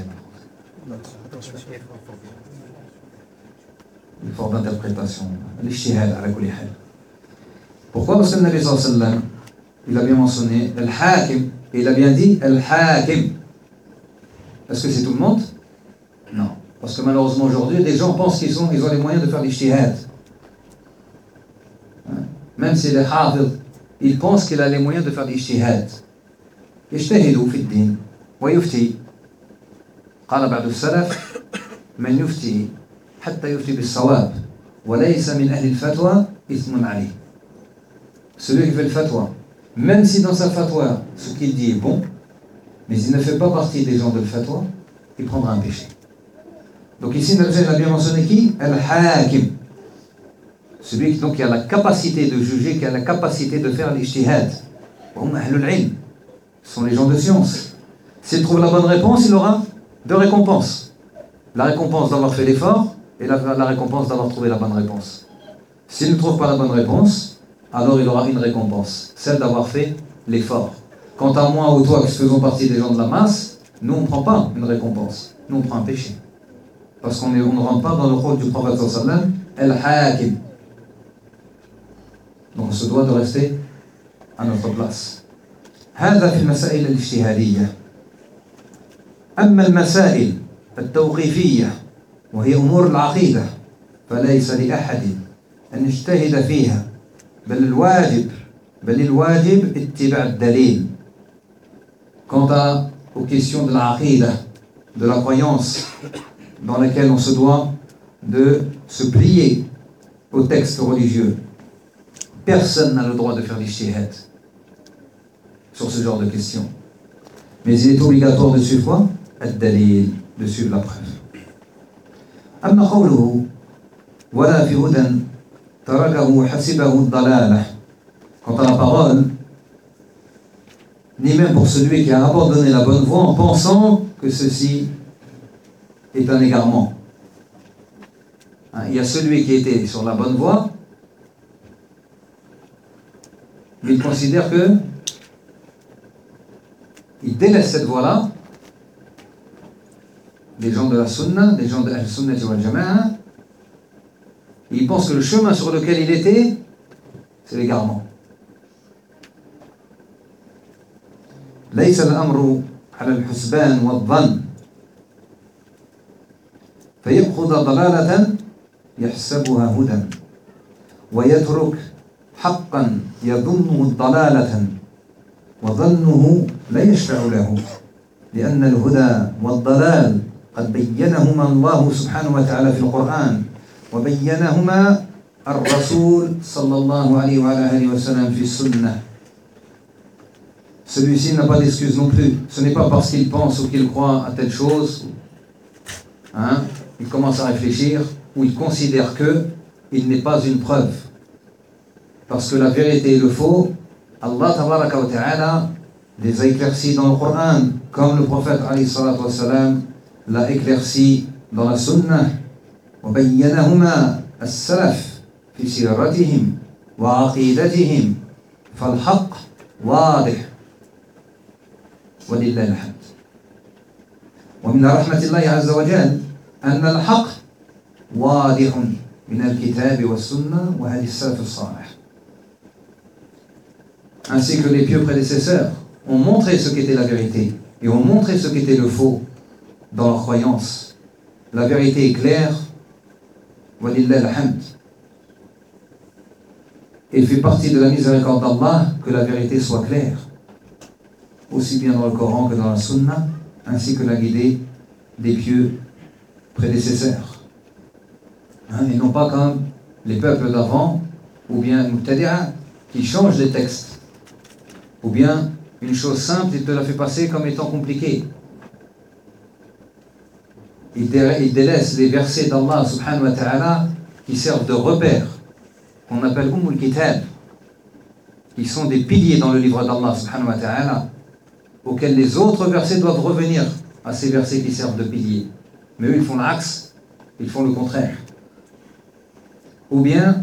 L'effort d'interprétation. L'ijtihad, ala kulli hal. Pourquoi? Parce que le Nabi sallallahu alayhi wa sallam, il a bien mentionné al-hakim, et il a bien dit al-hakim. Est-ce que c'est tout le monde? Non. Parce que malheureusement aujourd'hui, les gens pensent qu'ils ont, ils ont les moyens de faire l'ijtihad. Même si les hafid, ils pensent qu'il a les moyens de faire l'ijtihad. يجتهدوا في الدين ويفتي. قال بعض السلف من يفتي حتى يفتي بالصواب وليس من أهل الفتوى إثم عليه. Celui qui fait le fatwa, même si dans sa fatwa, ce qu'il dit est bon, mais il ne fait pas partie des gens de le fatwa, il prendra un péché. Donc ici, Nabi a bien mentionné qui? Al-Hakim. Celui qui, donc, qui a la capacité de juger, qui a la capacité de faire l'ijtihad. Ce sont les gens de science. S'il trouve la bonne réponse, il aura deux récompenses. La récompense d'avoir fait l'effort et la, la récompense d'avoir trouvé la bonne réponse. S'il ne trouve pas la bonne réponse, alors il aura une récompense, celle d'avoir fait l'effort. Quant à moi ou toi qui faisons partie des gens de la masse, nous on ne prend pas une récompense, nous on prend un péché. Parce qu'on est, on ne rentre pas dans le rôle du prophète sallallahu alayhi wa sallam, al-hakim. Donc on se doit de rester à notre place. هذا في المسائل الاجتهادية. أما المسائل التوقيفية وهي أمور العقيدة فليس لأحد أن يجتهد فيها بل الواجب بل الواجب اتباع الدليل. Quant à, aux questions de la aqida, de la croyance, dans laquelle on se doit de se plier au texte religieux, personne n'a le droit de faire l'ijtihad sur ce genre de questions. Mais il est obligatoire de suivre quoi? Ad-dalil, de suivre la preuve. أما قوله ولا في هدى تركه حسبه الضلالة. Quant à la parole, ni même pour celui qui a abandonné la bonne voie en pensant que ceci est un égarement. Hein, il y a celui qui était sur la bonne voie, mais il considère que il délaisse cette voie-là. Des gens de la sunna, des gens de la sunna wal jama'a, il pense que le chemin sur lequel il était, c'est l'égarement. ليس الأمر على الحسبان والظن فيأخذ ضلالة يحسبها هدى ويترك حقا يظنه ضلالة وظنه لا يشفع له لأن الهدى والضلال قد بينهما الله سبحانه وتعالى في القرآن وبينهما الرسول صلى الله عليه وعلى آله وسلم في السنة. Celui-ci n'a pas d'excuse non plus. Ce n'est pas parce qu'il pense ou qu'il croit à telle chose, hein, il commence à réfléchir, ou il considère que il n'est pas une preuve. Parce que la vérité et le faux, Allah tabaraka wa ta'ala les a éclaircis dans le Coran, comme le prophète alayhi salatu wa salam l'a éclairci dans la Sunnah. وبينهما السلف في سيرتهم وعقيدتهم فالحق واضح ولله الحمد. ومن رحمة الله عز وجل أن الحق واضح من الكتاب والسنة وهدي السلف الصالح. Ainsi que les pieux prédécesseurs ont montré ce qu'était la vérité et ont montré ce qu'était le faux dans leur croyance. La vérité est claire, walillah alhamd. Et il fait partie de la miséricorde d'Allah que la vérité soit claire, aussi bien dans le Coran que dans la Sunna, ainsi que la guidée des pieux prédécesseurs. Hein, et non pas comme les peuples d'avant, ou bien Mubtadi'a, qui changent les textes. Ou bien une chose simple, il te la fait passer comme étant compliquée. il, dé, il délaisse les versets d'Allah subhanahu wa ta'ala qui servent de repère, qu'on appelle Umm al-Kitab, qui sont des piliers dans le livre d'Allah subhanahu wa ta'ala, auxquels les autres versets doivent revenir à ces versets qui servent de piliers. Mais eux, ils font l'axe, ils font le contraire. Ou bien,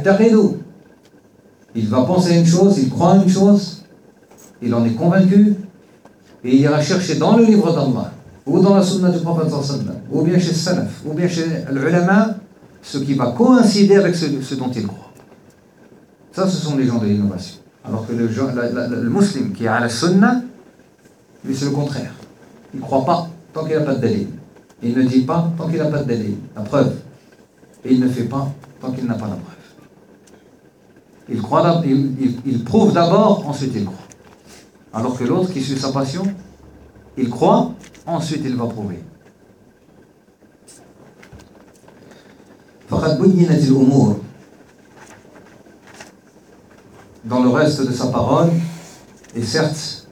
il va penser une chose, il croit une chose, il en est convaincu, et il ira chercher dans le livre d'Allah, ou dans la sunna du prophète sallallahu, ou bien chez Salaf, ou bien chez l'ulama, ce qui va coïncider avec ce, ce dont il croit. Ça, ce sont les gens de l'innovation. Alors que le, la, la, le musulman qui est à la sunna, lui, c'est le contraire. Il ne croit pas tant qu'il n'a pas de dalil. Il ne dit pas tant qu'il n'a pas de dalil, la preuve. Et il ne fait pas tant qu'il n'a pas la preuve. Il, croit, il, il, il prouve d'abord, ensuite il croit. Alors que l'autre qui suit sa passion, il croit, ensuite il va prouver. Dans le reste de sa parole, et certes,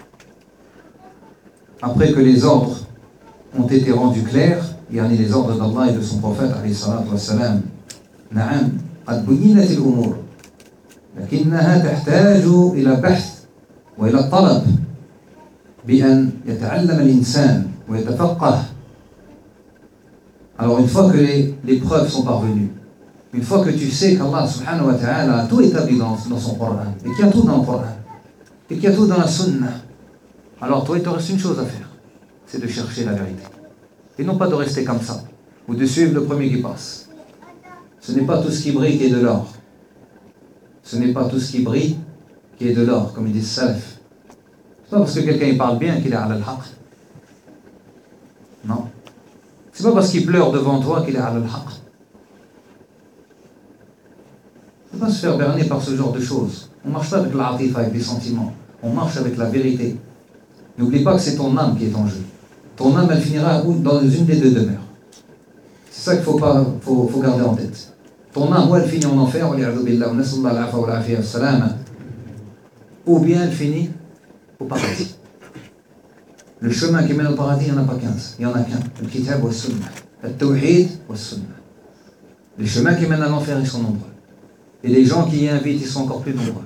après que les ordres ont été rendus clairs, yani les ordres d'Allah et de son prophète, alayhi salatu wassalam, نعم قد بينت الأمور لكنها تحتاج إلى بحث وإلى الطلب بأن يتعلم الإنسان ويتفقه. Alors une fois que les, les preuves sont parvenues, une fois que tu sais qu'Allah subhanahu wa ta'ala a tout établi dans, dans son Coran, et qu'il y a tout dans le Coran, et qu'il y a tout dans la Sunna, alors toi il te reste une chose à faire, c'est de chercher la vérité. Et non pas de rester comme ça, ou de suivre le premier qui passe. Ce n'est pas tout ce qui brille qui est de l'or. Ce n'est pas tout ce qui brille qui est de l'or, comme ils disent Salaf. C'est pas parce que quelqu'un il parle bien qu'il est à al-haq. Non. C'est pas parce qu'il pleure devant toi qu'il est à al-haq. Il ne faut pas se faire berner par ce genre de choses. On ne marche pas avec l'atifa, avec des sentiments. On marche avec la vérité. N'oublie pas que c'est ton âme qui est en jeu. Ton âme, elle finira dans une des deux demeures. C'est ça qu'il faut, pas, faut, faut garder en tête. Ton âme, ou elle finit en enfer, ou bien elle finit au paradis. Le chemin qui mène au paradis, il n'y en a pas quinze. Il n'y en a qu'un. Le kitab wa sunnah. Le tawhid wa sunnah. Les chemins qui mènent à l'enfer, ils sont nombreux. Et les gens qui y invitent, ils sont encore plus nombreux.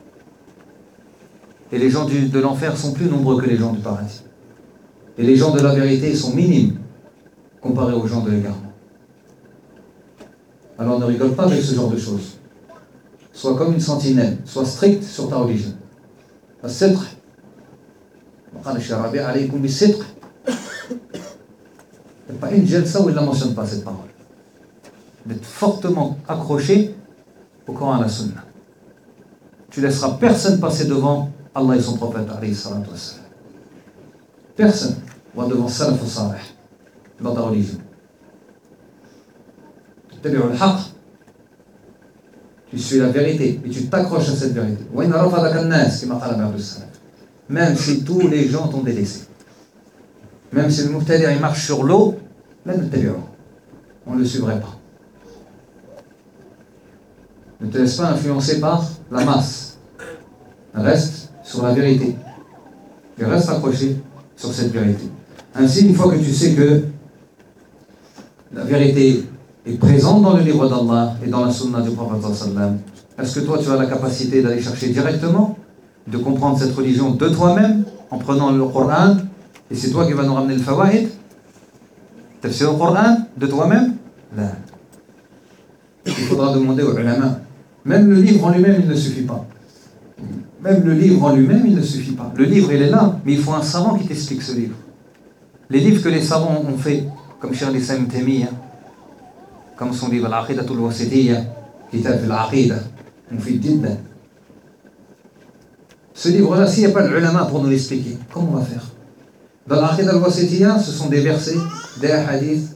Et les gens du, de l'enfer sont plus nombreux que les gens du paradis. Et les gens de la vérité, ils sont minimes comparés aux gens de l'égarement. Alors ne rigole pas avec ce genre de choses. Sois comme une sentinelle, sois strict sur ta religion. الصدق وقال الشيخ ربيع عليكم بالصدق. Il n'y a pas une jalsa où il ne mentionne pas cette parole. D'être fortement accroché au Coran et à la Sunna. Tu laisseras personne passer devant Allah et son prophète alayhi salatu wassalam. Personne va devant Salaf ou Salih dans ta religion. Tu suis la vérité et tu t'accroches à cette vérité. Même si tous les gens t'ont délaissé. Même si le muqtadir il marche sur l'eau, on ne le suivrait pas. Ne te laisse pas influencer par la masse. Reste sur la vérité. Et reste accroché sur cette vérité. Ainsi, une fois que tu sais que la vérité est présente dans le livre d'Allah et dans la sunna du prophète sallam, est-ce que toi tu as la capacité d'aller chercher directement, de comprendre cette religion de toi-même, en prenant le Coran, et c'est toi qui vas nous ramener le fawaïd, tafsir le Coran de toi-même? Là. Il faudra demander aux ulama. Même le livre en lui-même, il ne suffit pas. Même le livre en lui-même, il ne suffit pas. Le livre, il est là, mais il faut un savant qui t'explique ce livre. Les livres que les savants ont fait, comme Cheikh al-Islam Ibn Taymiyyah, comme son livre Al-Aqidatul Wasitiyya, Kitab al-Aqida, Mufid Jiddan. Ce livre-là, s'il n'y a pas d'ulama pour nous l'expliquer, comment on va faire? Dans l'Aqida al-Wasitiyya, ce sont des versets, des hadiths,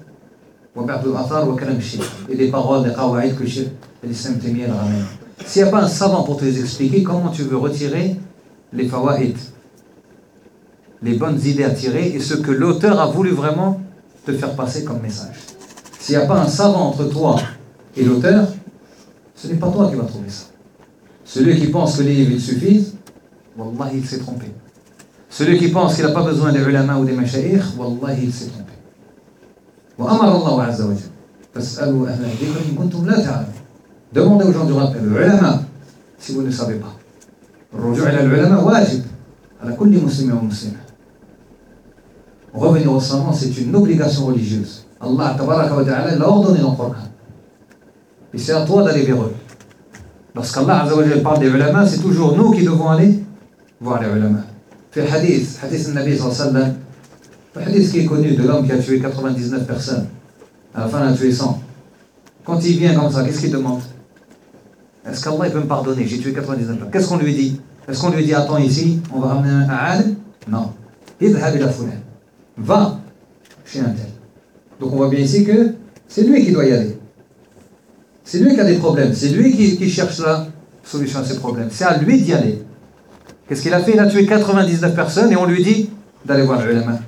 et des paroles, des qawaïd que Cheikh al-Islam Ibn Taymiyyah ramène. S'il n'y a pas un savant pour te les expliquer, comment tu veux retirer les fawaïd, les bonnes idées à tirer et ce que l'auteur a voulu vraiment te faire passer comme message? S'il n'y a pas un savant entre toi et l'auteur, ce n'est pas toi qui vas trouver ça. Celui qui pense que les livres suffisent, wallahi, il s'est trompé. Celui qui pense qu'il n'a pas besoin des ulama ou des mashayikh, wallahi, il s'est trompé. وأمر الله عز وجل فاسألوا أهل الذكر إن كنتم لا تعلمون. Demandez aux gens du rappel, le ulama, si vous ne savez pas. الرجوع إلى العلماء واجب على كل مسلم ومسلمة. Revenir au savant, c'est une obligation religieuse. Allah tabaraka wa ta'ala l'a ordonné dans le Coran. Et c'est à toi d'aller vers eux. Lorsqu'Allah azza wa jalla parle des ulama, c'est toujours nous qui devons aller voir les ulama. Fait hadith, hadith du Nabi sallallahu alayhi wa sallam, le hadith qui est connu de l'homme qui a tué quatre-vingt-dix-neuf personnes, à la fin il a tué cent. Quand il vient comme ça, qu'est-ce qu'il demande? Est-ce qu'Allah peut me pardonner? J'ai tué quatre-vingt-dix-neuf personnes. Qu'est-ce qu'on lui dit? Est-ce qu'on lui dit attends ici, on va ramener un alim? Non. Idhhab ila fulan. Va chez un tel. Donc on voit bien ici que c'est lui qui doit y aller. C'est lui qui a des problèmes. C'est lui qui, qui cherche la solution à ses problèmes. C'est à lui d'y aller. Qu'est-ce qu'il a fait? Il a tué quatre-vingt-dix-neuf personnes et on lui dit d'aller voir le ulama.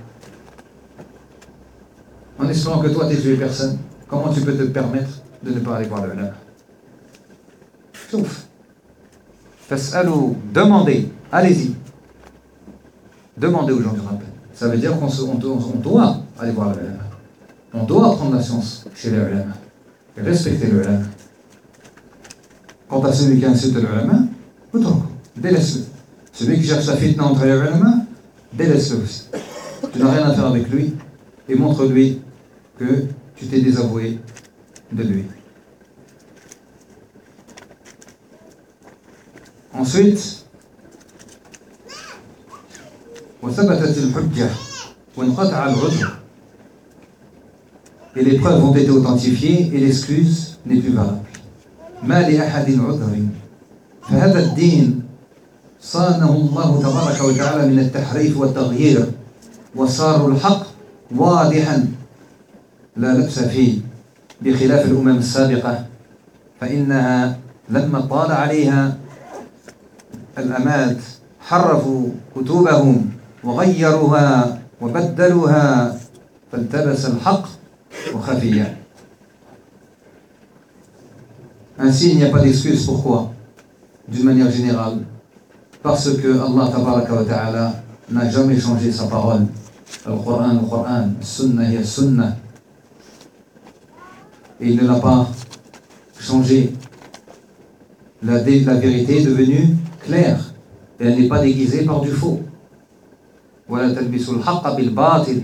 En espérant que toi tu tué personne, comment tu peux te permettre de ne pas aller voir le ulama? Sauf. Fas'alou, demandez, allez-y. Demandez aux gens du rappel. Ça veut dire qu'on se, on, on doit aller voir le ulama. On doit prendre la science chez les ulama. Et respecter le ulama. Quant à celui qui insulte le ulama, délaisse-le. Celui qui cherche la fitna entre les ulama, délaisse-le aussi. Tu n'as rien à faire avec lui et montre-lui que tu t'es désavoué de lui. Ensuite, وثبتت الحجة وانقطع العذر. Et les preuves ont été authentifiées et l'excuse n'est plus valable. ما لأحد عذر فهذا الدين صانه الله تبارك وتعالى من التحريف والتغيير وصار الحق واضحا لا لبس فيه بخلاف الأمم السابقة فإنها لما طال عليها الأماد حرفوا كتبهم وغيروها وبدلوها فالتبس الحق وخفيا. Ainsi, il n'y a pas d'excuse. Pourquoi? D'une manière générale, parce que Allah tabaraka wa ta'ala n'a jamais changé sa parole. Le Coran, le Coran, le Sunnah, il y a Sunnah. Et il ne l'a pas changé. La, la vérité est devenue claire. Et elle n'est pas déguisée par du faux. وَلَا تَلْبِسُوا الْحَقَّ بِالْبَاطِلِ.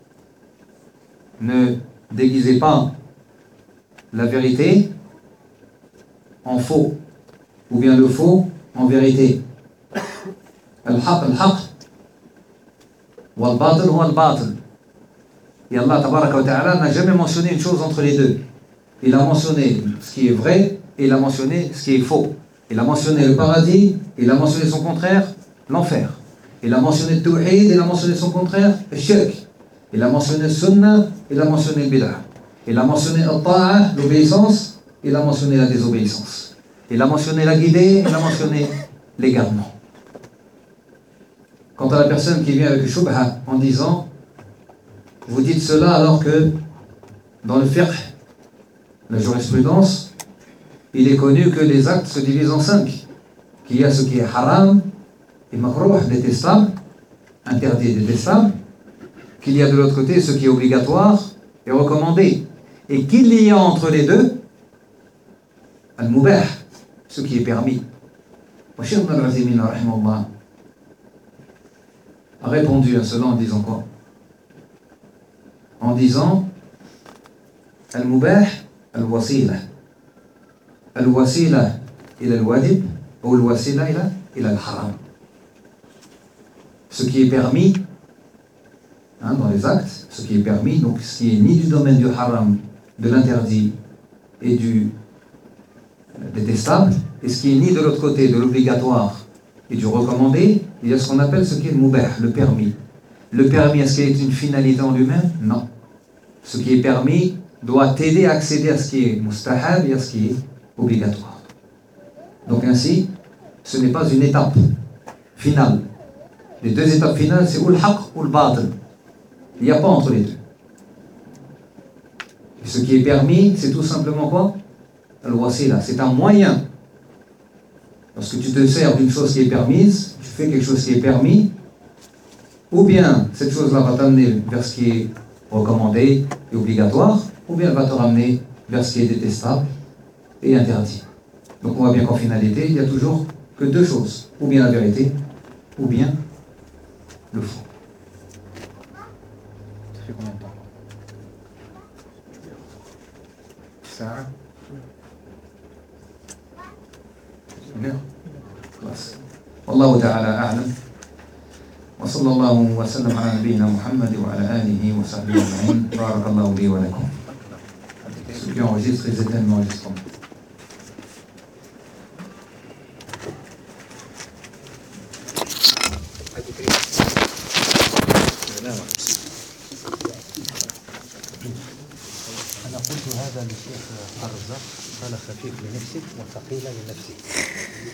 Ne déguisez pas la vérité en faux, ou bien le faux en vérité. Al-haq, al-haq, wal-batil, wal-batil. Et Allah tabaraka wa ta'ala n'a jamais mentionné une chose entre les deux. Il a mentionné ce qui est vrai et il a mentionné ce qui est faux. Il a mentionné le paradis, il a mentionné son contraire, l'enfer. Il a mentionné le tawhid, il a mentionné son contraire, le shirk. Il a mentionné le sunnah, il a mentionné le bid'ah. Il a mentionné al-ta'a, l'obéissance, il a mentionné la désobéissance. Il a mentionné la guidée, il a mentionné l'égarement. Quant à la personne qui vient avec le shubha en disant vous dites cela alors que dans le fiqh, la jurisprudence, il est connu que les actes se divisent en cinq. Qu'il y a ce qui est haram et makrouh, détestable, interdit et détestable. Qu'il y a de l'autre côté ce qui est obligatoire et recommandé. Et qu'il y a entre les deux al-mubah, ce qui est permis. Cheikh Ibn al-Uthaymin rahimahullah a répondu à cela en disant quoi? En disant al-mubah al-wasila. Al-wasila ila al-wajib ou al-wasila ila ila al-haram. Ce qui est permis hein, dans les actes, ce qui est permis, donc ce qui est ni du domaine du haram, de l'interdit et du détestable, et ce qui est ni de l'autre côté de l'obligatoire et du recommandé, il y a ce qu'on appelle ce qui est le mubah, le permis. Le permis, est-ce qu'il est une finalité en lui-même? Non. Ce qui est permis doit t'aider à accéder à ce qui est mustahab et à ce qui est obligatoire. Donc ainsi, ce n'est pas une étape finale. Les deux étapes finales, c'est ou le haqq ou le batil. Il n'y a pas entre les deux. Et ce qui est permis, c'est tout simplement quoi? Al-wasila, c'est un moyen. Lorsque tu te sers d'une chose qui est permise, tu fais quelque chose qui est permis, ou bien cette chose-là va t'amener vers ce qui est recommandé et obligatoire, ou bien elle va te ramener vers ce qui est détestable et interdit. Donc on voit bien qu'en finalité, il n'y a toujours que deux choses, ou bien la vérité, ou bien le faux. Ça fait combien de temps? Ça une heure. خلاص. والله تعالى أعلم. وصلى الله وسلم على نبينا محمد وعلى آله وصحبه أجمعين. بارك الله لي ولكم. Ceux qui enregistrent, ils éteignent l'enregistrement. أنا قلت هذا للشيخ الرزاق قال خفيف لنفسك وثقيل لنفسك.